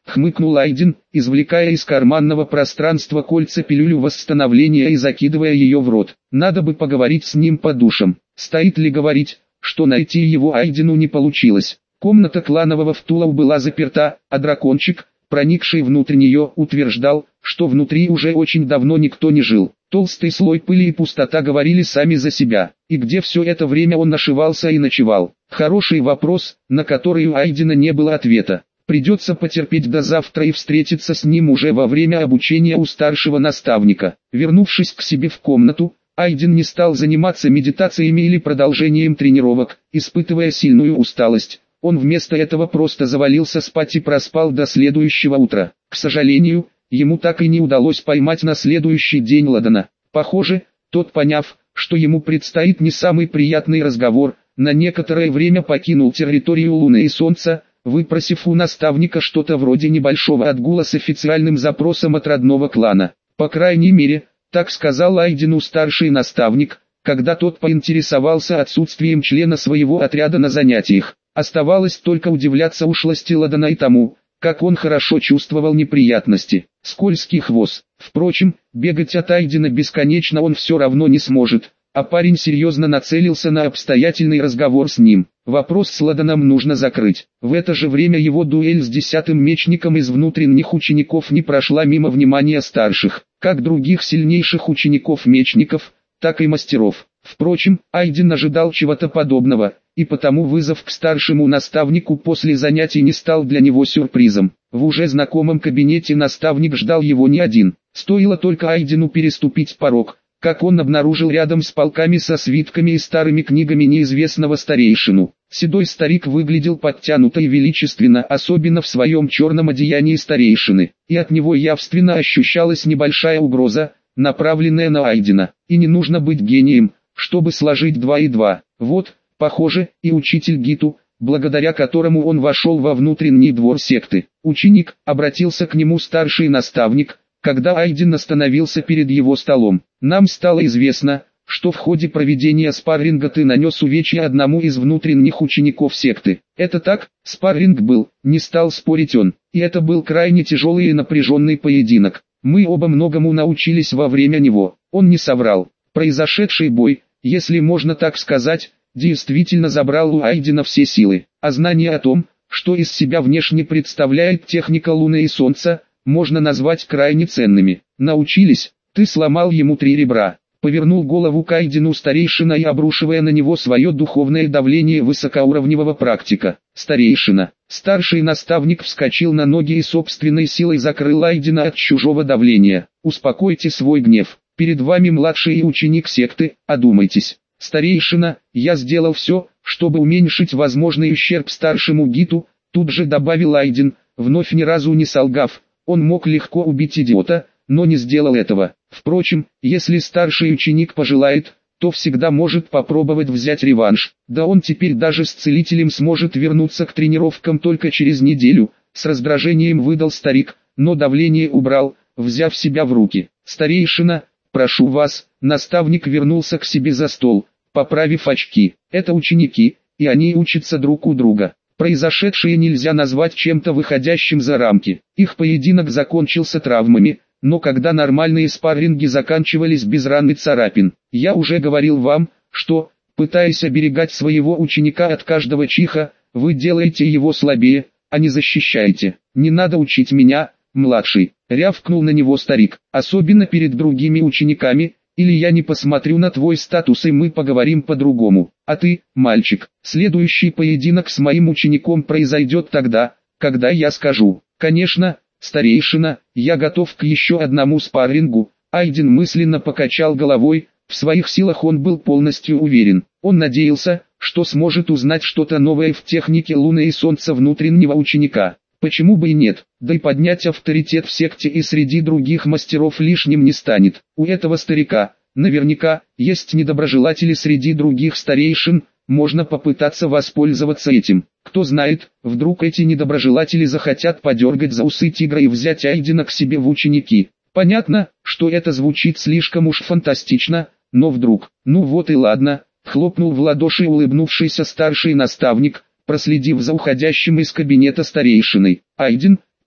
хмыкнул Айден, извлекая из карманного пространства кольца пилюлю восстановления и закидывая ее в рот. Надо бы поговорить с ним по душам. Стоит ли говорить, что найти его Айдену не получилось. Комната кланового Втулау была заперта, а дракончик, проникший внутрь нее, утверждал, что внутри уже очень давно никто не жил. Толстый слой пыли и пустота говорили сами за себя. И где все это время он нашивался и ночевал? Хороший вопрос, на который у Айдена не было ответа. Придется потерпеть до завтра и встретиться с ним уже во время обучения у старшего наставника. Вернувшись к себе в комнату, Айден не стал заниматься медитациями или продолжением тренировок, испытывая сильную усталость. Он вместо этого просто завалился спать и проспал до следующего утра. К сожалению, ему так и не удалось поймать на следующий день Ладана. Похоже, тот, поняв, что ему предстоит не самый приятный разговор, на некоторое время покинул территорию Луны и Солнца, выпросив у наставника что-то вроде небольшого отгула с официальным запросом от родного клана. По крайней мере, так сказал Айдену старший наставник, когда тот поинтересовался отсутствием члена своего отряда на занятиях. Оставалось только удивляться ушлости Ладана и тому, как он хорошо чувствовал неприятности. Скользкий хвост. Впрочем, бегать от Айдена бесконечно он все равно не сможет, а парень серьезно нацелился на обстоятельный разговор с ним. Вопрос с Ладаном нужно закрыть. В это же время его дуэль с десятым мечником из внутренних учеников не прошла мимо внимания старших, как других сильнейших учеников-мечников, так и мастеров. Впрочем, Айден ожидал чего-то подобного, и потому вызов к старшему наставнику после занятий не стал для него сюрпризом. В уже знакомом кабинете наставник ждал его не один. Стоило только Айдену переступить порог, как он обнаружил рядом с полками со свитками и старыми книгами неизвестного старейшину. Седой старик выглядел подтянуто и величественно, особенно в своем черном одеянии старейшины, и от него явственно ощущалась небольшая угроза, направленная на Айдена. И не нужно быть гением, чтобы сложить два и два. Вот, похоже, и учитель Гиту, благодаря которому он вошел во внутренний двор секты. Ученик, обратился к нему старший наставник, когда Айден остановился перед его столом. Нам стало известно, что в ходе проведения спарринга ты нанес увечья одному из внутренних учеников секты. Это так? Спарринг был, не стал спорить он, и это был крайне тяжелый и напряженный поединок. Мы оба многому научились во время него. Он не соврал. Произошедший бой, если можно так сказать, действительно забрал у Айдена все силы, а знания о том, что из себя внешне представляет техника Луны и Солнца, можно назвать крайне ценными. Научились, ты сломал ему три ребра. Повернул голову к Айдену старейшина и обрушивая на него свое духовное давление высокоуровневого практика. Старейшина, старший наставник вскочил на ноги и собственной силой закрыл Айдена от чужого давления. Успокойте свой гнев, перед вами младший ученик секты, одумайтесь. Старейшина, я сделал все, чтобы уменьшить возможный ущерб старшему Гиту, тут же добавил Айден, вновь ни разу не солгав. Он мог легко убить идиота, но не сделал этого. Впрочем, если старший ученик пожелает, то всегда может попробовать взять реванш. Да он теперь даже с целителем сможет вернуться к тренировкам только через неделю, с раздражением выдал старик, но давление убрал, взяв себя в руки. Старейшина, прошу вас, наставник вернулся к себе за стол, поправив очки. Это ученики, и они учатся друг у друга. Произошедшее нельзя назвать чем-то выходящим за рамки. Их поединок закончился травмами, но когда нормальные спарринги заканчивались без ран и царапин. Я уже говорил вам, что, пытаясь оберегать своего ученика от каждого чиха, вы делаете его слабее, а не защищаете. Не надо учить меня, младший, рявкнул на него старик, особенно перед другими учениками, или я не посмотрю на твой статус и мы поговорим по-другому. А ты, мальчик, следующий поединок с моим учеником произойдет тогда, когда я скажу. Конечно, старейшина, я готов к еще одному спаррингу. Айден мысленно покачал головой, в своих силах он был полностью уверен. Он надеялся, что сможет узнать что-то новое в технике Луны и Солнца внутреннего ученика. Почему бы и нет, да и поднять авторитет в секте и среди других мастеров лишним не станет. У этого старика, наверняка, есть недоброжелатели среди других старейшин, можно попытаться воспользоваться этим. Кто знает, вдруг эти недоброжелатели захотят подергать за усы тигра и взять Айдена к себе в ученики. Понятно, что это звучит слишком уж фантастично, но вдруг, ну вот и ладно, хлопнул в ладоши улыбнувшийся старший наставник, проследив за уходящим из кабинета старейшиной. Айден,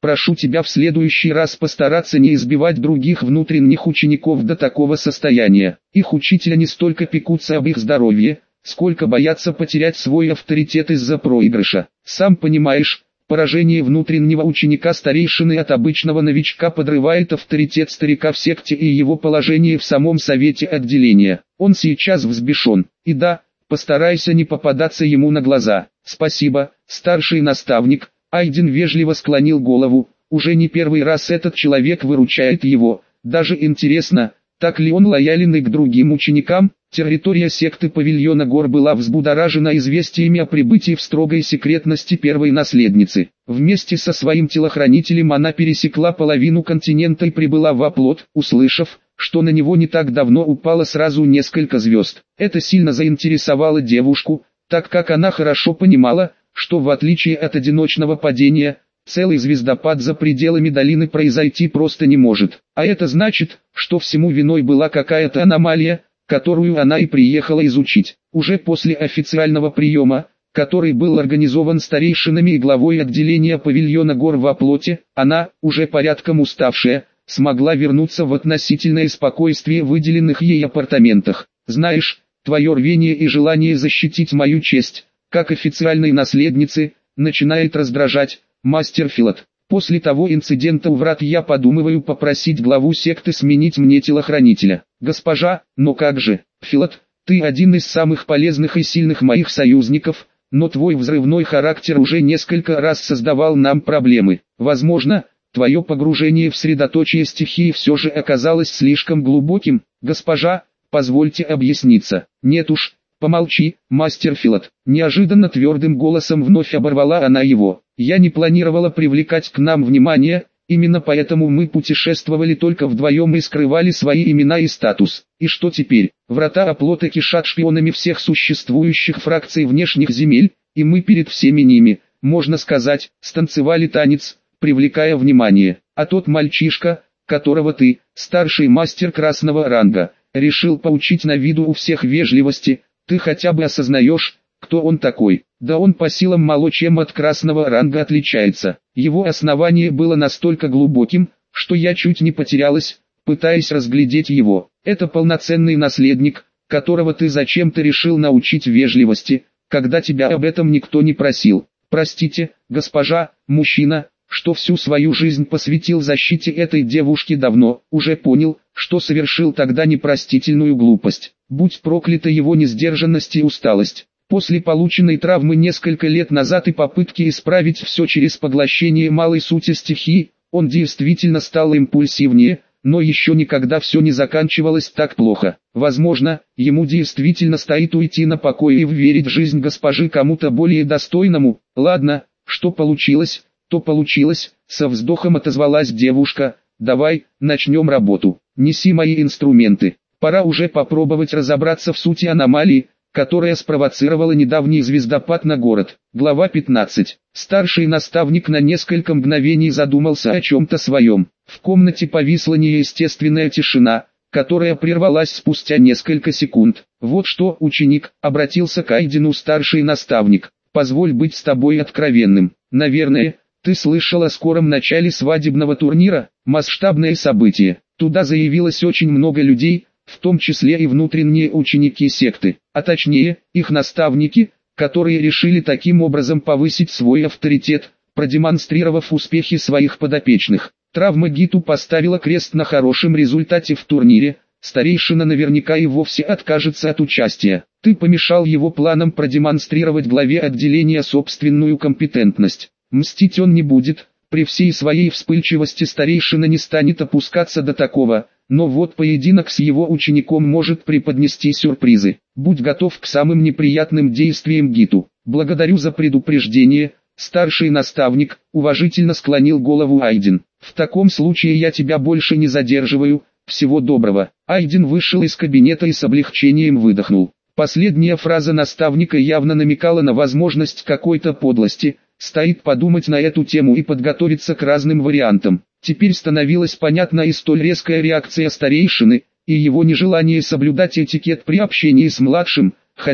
Прошу тебя в следующий раз постараться не избивать других внутренних учеников до такого состояния. Их учителя не столько пекутся об их здоровье, сколько боятся потерять свой авторитет из-за проигрыша. Сам понимаешь, поражение внутреннего ученика старейшины от обычного новичка подрывает авторитет старика в секте и его положение в самом совете отделения. Он сейчас взбешен. И да, постарайся не попадаться ему на глаза. Спасибо, старший наставник. Айден вежливо склонил голову. Уже не первый раз этот человек выручает его. Даже интересно, так ли он лоялен и к другим ученикам? Территория секты Павильона Гор была взбудоражена известиями о прибытии в строгой секретности первой наследницы. Вместе со своим телохранителем она пересекла половину континента и прибыла в оплот, услышав, что на него не так давно упало сразу несколько звезд. Это сильно заинтересовало девушку, так как она хорошо понимала, что в отличие от одиночного падения, целый звездопад за пределами долины произойти просто не может. А это значит, что всему виной была какая-то аномалия, которую она и приехала изучить. Уже после официального приема, который был организован старейшинами и главой отделения Павильона Гор в оплоте, она, уже порядком уставшая, смогла вернуться в относительное спокойствие в выделенных ей апартаментах. Знаешь, твое рвение и желание защитить мою честь, как официальной наследницы, начинает раздражать, мастер Филот. После того инцидента у врат я подумываю попросить главу секты сменить мне телохранителя. Госпожа, но как же, Филот, ты один из самых полезных и сильных моих союзников, но твой взрывной характер уже несколько раз создавал нам проблемы. Возможно, твое погружение в средоточие стихии все же оказалось слишком глубоким. Госпожа, позвольте объясниться. Нет уж. «Помолчи, мастер Филот», — неожиданно твердым голосом вновь оборвала она его. «Я не планировала привлекать к нам внимание, именно поэтому мы путешествовали только вдвоем и скрывали свои имена и статус. И что теперь? Врата оплота кишат шпионами всех существующих фракций внешних земель, и мы перед всеми ними, можно сказать, станцевали танец, привлекая внимание. А тот мальчишка, которого ты, старший мастер красного ранга, решил поучить на виду у всех вежливости, ты хотя бы осознаешь, кто он такой? Да он по силам мало чем от красного ранга отличается. Его основание было настолько глубоким, что я чуть не потерялась, пытаясь разглядеть его. Это полноценный наследник, которого ты зачем-то решил научить вежливости, когда тебя об этом никто не просил. Простите, госпожа, мужчина, что всю свою жизнь посвятил защите этой девушки давно, уже понял, что совершил тогда непростительную глупость. Будь проклята его несдержанность и усталость. После полученной травмы несколько лет назад и попытки исправить все через поглощение малой сути стихии, он действительно стал импульсивнее, но еще никогда все не заканчивалось так плохо. Возможно, ему действительно стоит уйти на покой и вверить жизнь госпожи кому-то более достойному. Ладно, что получилось, то получилось, со вздохом отозвалась девушка. Давай, начнем работу. Неси мои инструменты. Пора уже попробовать разобраться в сути аномалии, которая спровоцировала недавний звездопад на город. Глава пятнадцать. Старший наставник на несколько мгновений задумался о чем-то своем. В комнате повисла неестественная тишина, которая прервалась спустя несколько секунд. «Вот что, ученик», — обратился к Айдену старший наставник, — «позволь быть с тобой откровенным. Наверное, ты слышал о скором начале свадебного турнира, масштабное событие. Туда заявилось очень много людей, в том числе и внутренние ученики секты, а точнее, их наставники, которые решили таким образом повысить свой авторитет, продемонстрировав успехи своих подопечных. Травма Гиту поставила крест на хорошем результате в турнире, старейшина наверняка и вовсе откажется от участия. Ты помешал его планам продемонстрировать главе отделения собственную компетентность. Мстить он не будет, при всей своей вспыльчивости старейшина не станет опускаться до такого, но вот поединок с его учеником может преподнести сюрпризы. Будь готов к самым неприятным действиям Гиту. Благодарю за предупреждение, старший наставник, уважительно склонил голову Айден. В таком случае я тебя больше не задерживаю, всего доброго. Айден вышел из кабинета и с облегчением выдохнул. Последняя фраза наставника явно намекала на возможность какой-то подлости. Стоит подумать на эту тему и подготовиться к разным вариантам. Теперь становилась понятна и столь резкая реакция старейшины, и его нежелание соблюдать этикет при общении с младшим, хотя,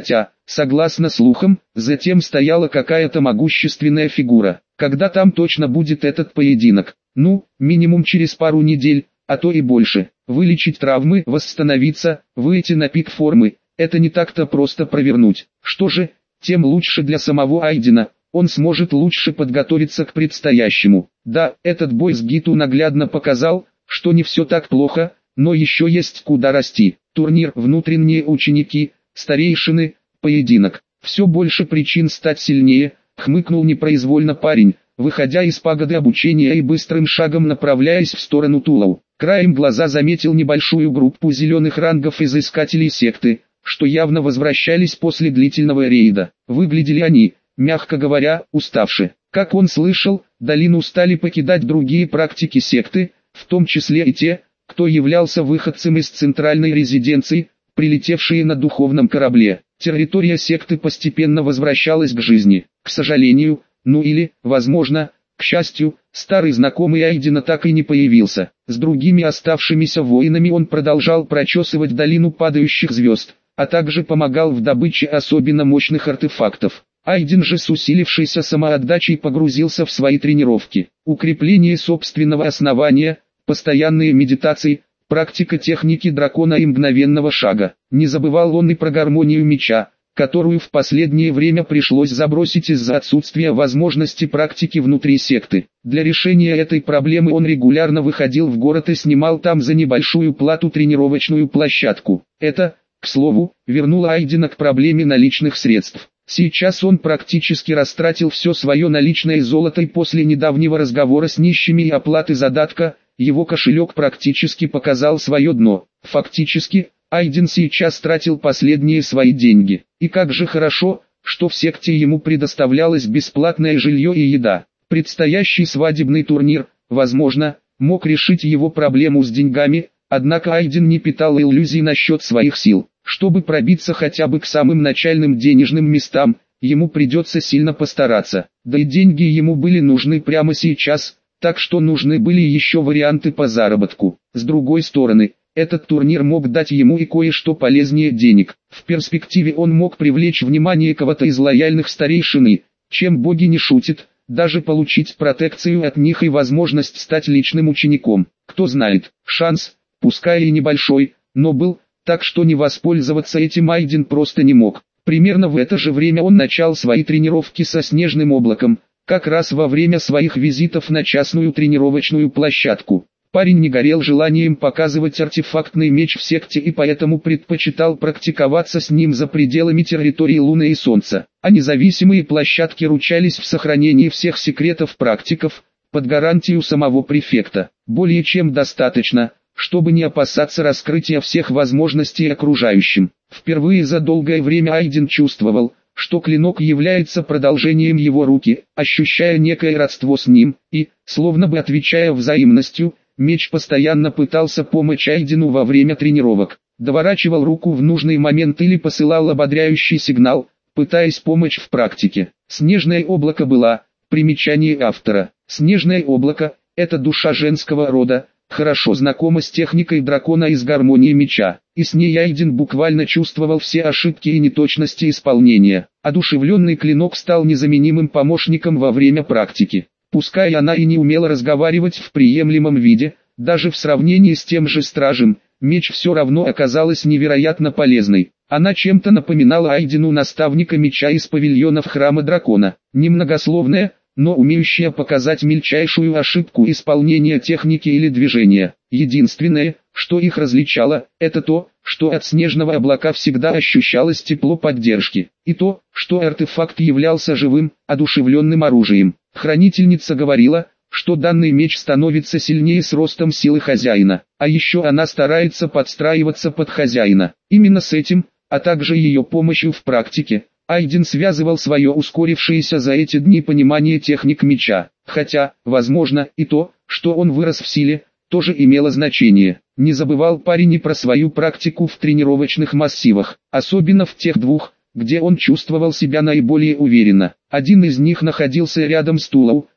Согласно слухам, затем стояла какая-то могущественная фигура. Когда там точно будет этот поединок? Ну, минимум через пару недель, а то и больше. Вылечить травмы, восстановиться, выйти на пик формы – это не так-то просто провернуть. Что же, тем лучше для самого Айдена, он сможет лучше подготовиться к предстоящему. Да, этот бой с Гиту наглядно показал, что не все так плохо, но еще есть куда расти. Турнир, внутренние ученики, старейшины, поединок. Все больше причин стать сильнее, хмыкнул непроизвольно парень, выходя из пагоды обучения и быстрым шагом направляясь в сторону Тулау. Краем глаза заметил небольшую группу зеленых рангов изыскателей секты, что явно возвращались после длительного рейда. Выглядели они, мягко говоря, уставшие. Как он слышал, долину стали покидать другие практики секты, в том числе и те, кто являлся выходцем из центральной резиденции, прилетевшие на духовном корабле. Территория секты постепенно возвращалась к жизни. К сожалению, ну или, возможно, к счастью, старый знакомый Айдена так и не появился. С другими оставшимися воинами он продолжал прочесывать долину падающих звезд, а также помогал в добыче особенно мощных артефактов. Айден же с усилившейся самоотдачей погрузился в свои тренировки. Укрепление собственного основания, постоянные медитации, практика техники дракона и мгновенного шага. Не забывал он и про гармонию меча, которую в последнее время пришлось забросить из-за отсутствия возможности практики внутри секты. Для решения этой проблемы он регулярно выходил в город и снимал там за небольшую плату тренировочную площадку. Это, к слову, вернуло Айдена к проблеме наличных средств. Сейчас он практически растратил все свое наличное золото, и после недавнего разговора с нищими и оплаты задатка, его кошелек практически показал свое дно. Фактически, Айден сейчас тратил последние свои деньги. И как же хорошо, что в секте ему предоставлялось бесплатное жилье и еда. Предстоящий свадебный турнир, возможно, мог решить его проблему с деньгами, однако Айден не питал иллюзий насчет своих сил. Чтобы пробиться хотя бы к самым начальным денежным местам, ему придется сильно постараться. Да и деньги ему были нужны прямо сейчас, так что нужны были еще варианты по заработку. С другой стороны, этот турнир мог дать ему и кое-что полезнее денег. В перспективе он мог привлечь внимание кого-то из лояльных старейшин и, чем боги не шутят, даже получить протекцию от них и возможность стать личным учеником. Кто знает, шанс, пускай и небольшой, но был, так что не воспользоваться этим Айден просто не мог. Примерно в это же время он начал свои тренировки со снежным облаком, как раз во время своих визитов на частную тренировочную площадку. Парень не горел желанием показывать артефактный меч в секте и поэтому предпочитал практиковаться с ним за пределами территории Луны и Солнца. А независимые площадки ручались в сохранении всех секретов практиков, под гарантию самого префекта. Более чем достаточно, чтобы не опасаться раскрытия всех возможностей окружающим. Впервые за долгое время Айден чувствовал, что клинок является продолжением его руки, ощущая некое родство с ним, и, словно бы отвечая взаимностью, меч постоянно пытался помочь Айдену во время тренировок. Доворачивал руку в нужный момент или посылал ободряющий сигнал, пытаясь помочь в практике. Снежное облако была, примечание автора. Снежное облако – это душа женского рода, хорошо знакома с техникой дракона из гармонии меча, и с ней Айден буквально чувствовал все ошибки и неточности исполнения. Одушевленный клинок стал незаменимым помощником во время практики. Пускай она и не умела разговаривать в приемлемом виде, даже в сравнении с тем же стражем, меч все равно оказалась невероятно полезной. Она чем-то напоминала Айдену наставника меча из павильонов храма дракона, немногословная, но умеющая показать мельчайшую ошибку исполнения техники или движения. Единственное, что их различало, это то, что от снежного облака всегда ощущалось тепло поддержки, и то, что артефакт являлся живым, одушевленным оружием. Хранительница говорила, что данный меч становится сильнее с ростом силы хозяина, а еще она старается подстраиваться под хозяина. Именно с этим, а также ее помощью в практике, Айден связывал свое ускорившееся за эти дни понимание техник меча, хотя, возможно, и то, что он вырос в силе, тоже имело значение. Не забывал парень и про свою практику в тренировочных массивах, особенно в тех двух, где он чувствовал себя наиболее уверенно. Один из них находился рядом с Тулау,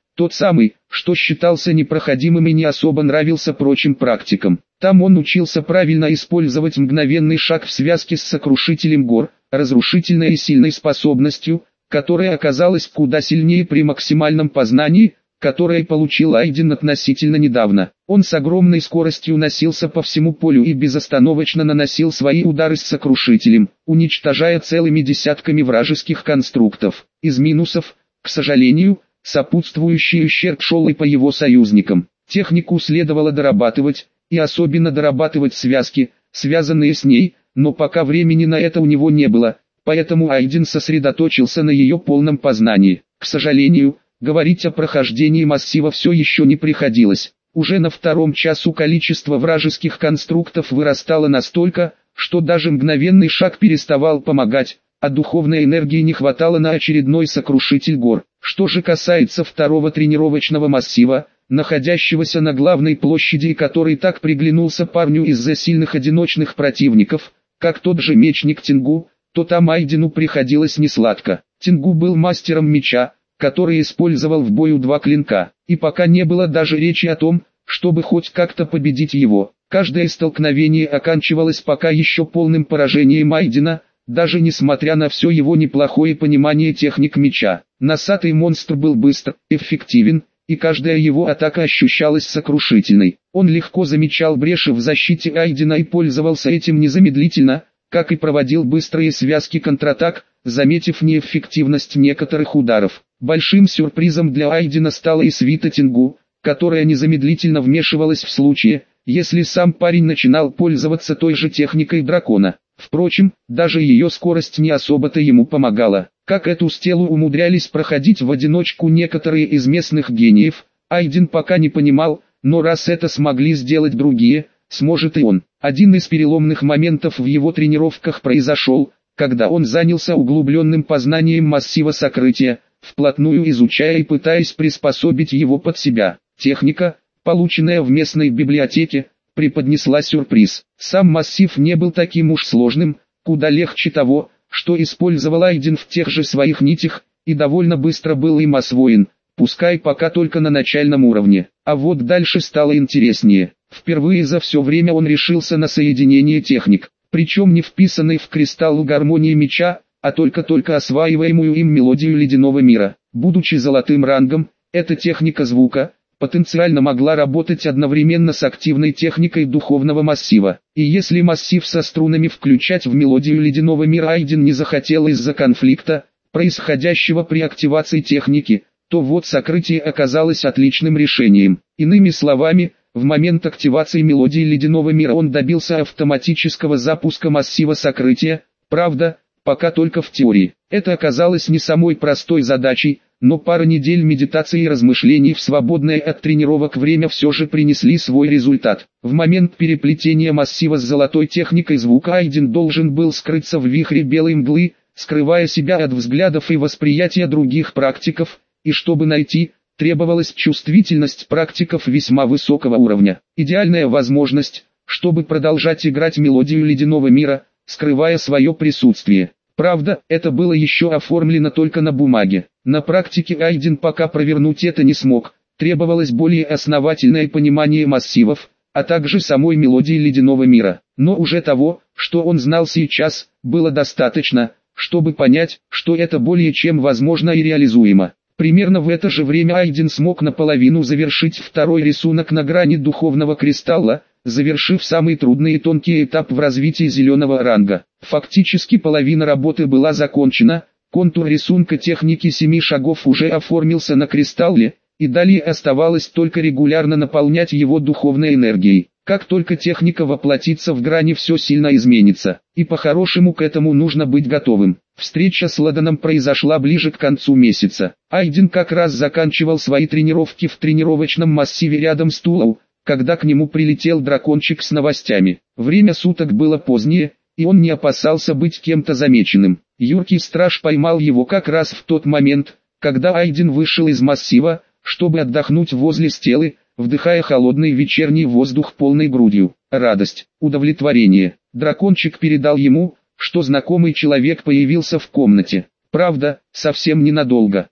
тот самый, что считался непроходимым и не особо нравился прочим практикам. Там он учился правильно использовать мгновенный шаг в связке с сокрушителем гор, разрушительной и сильной способностью, которая оказалась куда сильнее при максимальном познании, которое получил Айден относительно недавно. Он с огромной скоростью носился по всему полю и безостановочно наносил свои удары с сокрушителем, уничтожая целыми десятками вражеских конструктов. Из минусов, к сожалению, сопутствующий ущерб шел и по его союзникам. Технику следовало дорабатывать, и особенно дорабатывать связки, связанные с ней, но пока времени на это у него не было, поэтому Айден сосредоточился на ее полном познании. К сожалению, говорить о прохождении массива все еще не приходилось. Уже на втором часу количество вражеских конструктов вырастало настолько, что даже мгновенный шаг переставал помогать, а духовной энергии не хватало на очередной сокрушитель гор. Что же касается второго тренировочного массива, находящегося на главной площади и который так приглянулся парню из-за сильных одиночных противников, как тот же мечник Тингу, то там Айдену приходилось несладко. Тингу был мастером меча, который использовал в бою два клинка, и пока не было даже речи о том, чтобы хоть как-то победить его. Каждое столкновение оканчивалось пока еще полным поражением Айдена, даже несмотря на все его неплохое понимание техник меча. Носатый монстр был быстр, эффективен, и каждая его атака ощущалась сокрушительной. Он легко замечал бреши в защите Айдена и пользовался этим незамедлительно, как и проводил быстрые связки контратак, заметив неэффективность некоторых ударов. Большим сюрпризом для Айдена стала и свита Тингу, которая незамедлительно вмешивалась в случае, если сам парень начинал пользоваться той же техникой дракона. Впрочем, даже ее скорость не особо-то ему помогала. Как эту стелу умудрялись проходить в одиночку некоторые из местных гениев, Айден пока не понимал, но раз это смогли сделать другие, сможет и он. Один из переломных моментов в его тренировках произошел, когда он занялся углубленным познанием массива сокрытия, вплотную изучая и пытаясь приспособить его под себя. Техника, полученная в местной библиотеке, преподнесла сюрприз. Сам массив не был таким уж сложным, куда легче того, что использовал Айден в тех же своих нитях, и довольно быстро был им освоен, пускай пока только на начальном уровне. А вот дальше стало интереснее. Впервые за все время он решился на соединение техник, причем не вписанной в кристалл гармонии меча, а только-только осваиваемую им мелодию ледяного мира. Будучи золотым рангом, эта техника звука потенциально могла работать одновременно с активной техникой духовного массива. И если массив со струнами включать в мелодию ледяного мира Айден не захотел из-за конфликта, происходящего при активации техники, то вот сокрытие оказалось отличным решением. Иными словами, в момент активации мелодии ледяного мира он добился автоматического запуска массива сокрытия, правда, пока только в теории. Это оказалось не самой простой задачей, но пара недель медитации и размышлений в свободное от тренировок время все же принесли свой результат. В момент переплетения массива с золотой техникой звука Айден должен был скрыться в вихре белой мглы, скрывая себя от взглядов и восприятия других практиков, и чтобы найти, требовалась чувствительность практиков весьма высокого уровня. Идеальная возможность, чтобы продолжать играть мелодию ледяного мира, скрывая свое присутствие. Правда, это было еще оформлено только на бумаге. На практике Айден пока провернуть это не смог, требовалось более основательное понимание массивов, а также самой мелодии ледяного мира. Но уже того, что он знал сейчас, было достаточно, чтобы понять, что это более чем возможно и реализуемо. Примерно в это же время Айден смог наполовину завершить второй рисунок на грани духовного кристалла, завершив самый трудный и тонкий этап в развитии зеленого ранга. Фактически половина работы была закончена, контур рисунка техники семи шагов уже оформился на кристалле, и далее оставалось только регулярно наполнять его духовной энергией. Как только техника воплотится в грани, все сильно изменится, и по-хорошему к этому нужно быть готовым. Встреча с Ладаном произошла ближе к концу месяца. Айден как раз заканчивал свои тренировки в тренировочном массиве рядом с Тулоу, когда к нему прилетел дракончик с новостями. Время суток было позднее, и он не опасался быть кем-то замеченным. Юркий страж поймал его как раз в тот момент, когда Айден вышел из массива, чтобы отдохнуть возле стелы, вдыхая холодный вечерний воздух полной грудью. Радость, удовлетворение. Дракончик передал ему, что знакомый человек появился в комнате. Правда, совсем ненадолго.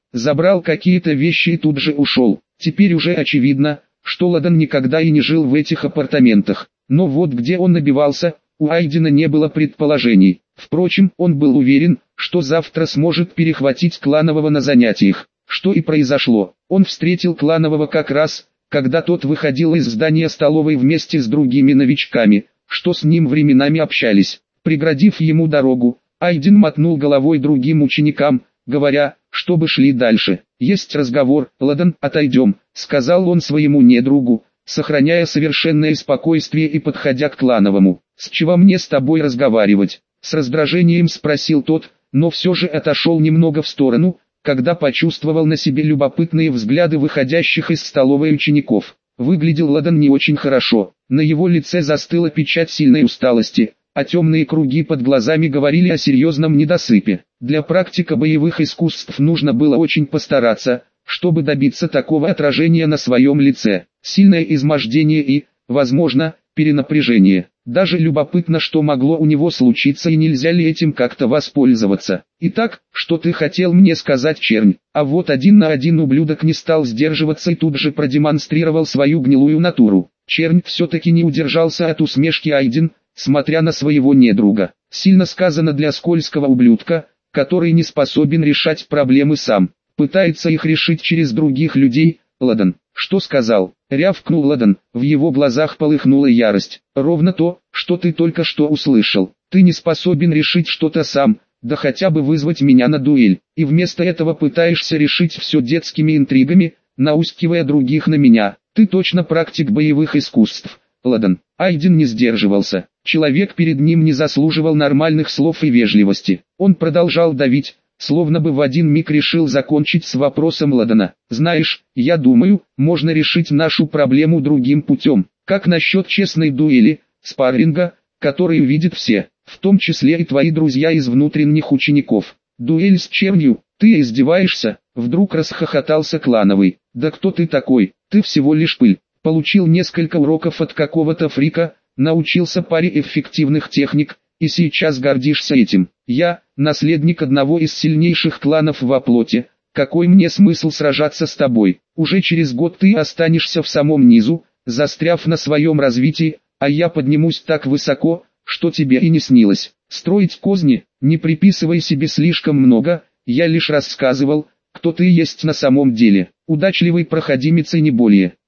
забрал какие-то вещи и тут же ушел. Теперь уже очевидно, что Ладан никогда и не жил в этих апартаментах. Но вот где он набивался, у Айдена не было предположений. Впрочем, он был уверен, что завтра сможет перехватить Кланового на занятиях. Что и произошло. Он встретил Кланового как раз, когда тот выходил из здания столовой вместе с другими новичками, что с ним временами общались. Преградив ему дорогу, Айден мотнул головой другим ученикам, говоря, чтобы шли дальше. «Есть разговор, Ладан, отойдем», — сказал он своему недругу, сохраняя совершенное спокойствие и подходя к Клановому. «С чего мне с тобой разговаривать?» — с раздражением спросил тот, но все же отошел немного в сторону, когда почувствовал на себе любопытные взгляды выходящих из столовой учеников. Выглядел Ладан не очень хорошо, на его лице застыла печать сильной усталости, а темные круги под глазами говорили о серьезном недосыпе. Для практика боевых искусств нужно было очень постараться, чтобы добиться такого отражения на своем лице. Сильное измождение и, возможно, перенапряжение. Даже любопытно, что могло у него случиться и нельзя ли этим как-то воспользоваться. «Итак, что ты хотел мне сказать, чернь?» А вот один на один ублюдок не стал сдерживаться и тут же продемонстрировал свою гнилую натуру. Чернь все-таки не удержался от усмешки Айден, смотря на своего недруга. Сильно сказано для скользкого ублюдка, который не способен решать проблемы сам. Пытается их решить через других людей. «Ладан, что сказал?» — рявкнул Ладан, в его глазах полыхнула ярость. «Ровно то, что ты только что услышал. Ты не способен решить что-то сам, да хотя бы вызвать меня на дуэль, и вместо этого пытаешься решить все детскими интригами, наускивая других на меня. Ты точно практик боевых искусств, Ладан». Айден не сдерживался. Человек перед ним не заслуживал нормальных слов и вежливости. Он продолжал давить, словно бы в один миг решил закончить с вопросом Ладана. «Знаешь, я думаю, можно решить нашу проблему другим путем. Как насчет честной дуэли, спарринга, который увидят все, в том числе и твои друзья из внутренних учеников?» «Дуэль с чернью? Ты издеваешься?» Вдруг расхохотался Клановый. «Да кто ты такой? Ты всего лишь пыль. Получил несколько уроков от какого-то фрика, научился паре эффективных техник, и сейчас гордишься этим. Я, наследник одного из сильнейших кланов во плоти, какой мне смысл сражаться с тобой? Уже через год ты останешься в самом низу, застряв на своем развитии, а я поднимусь так высоко, что тебе и не снилось. Строить козни, не приписывай себе слишком много, я лишь рассказывал, кто ты есть на самом деле. Удачливый проходимец и не более».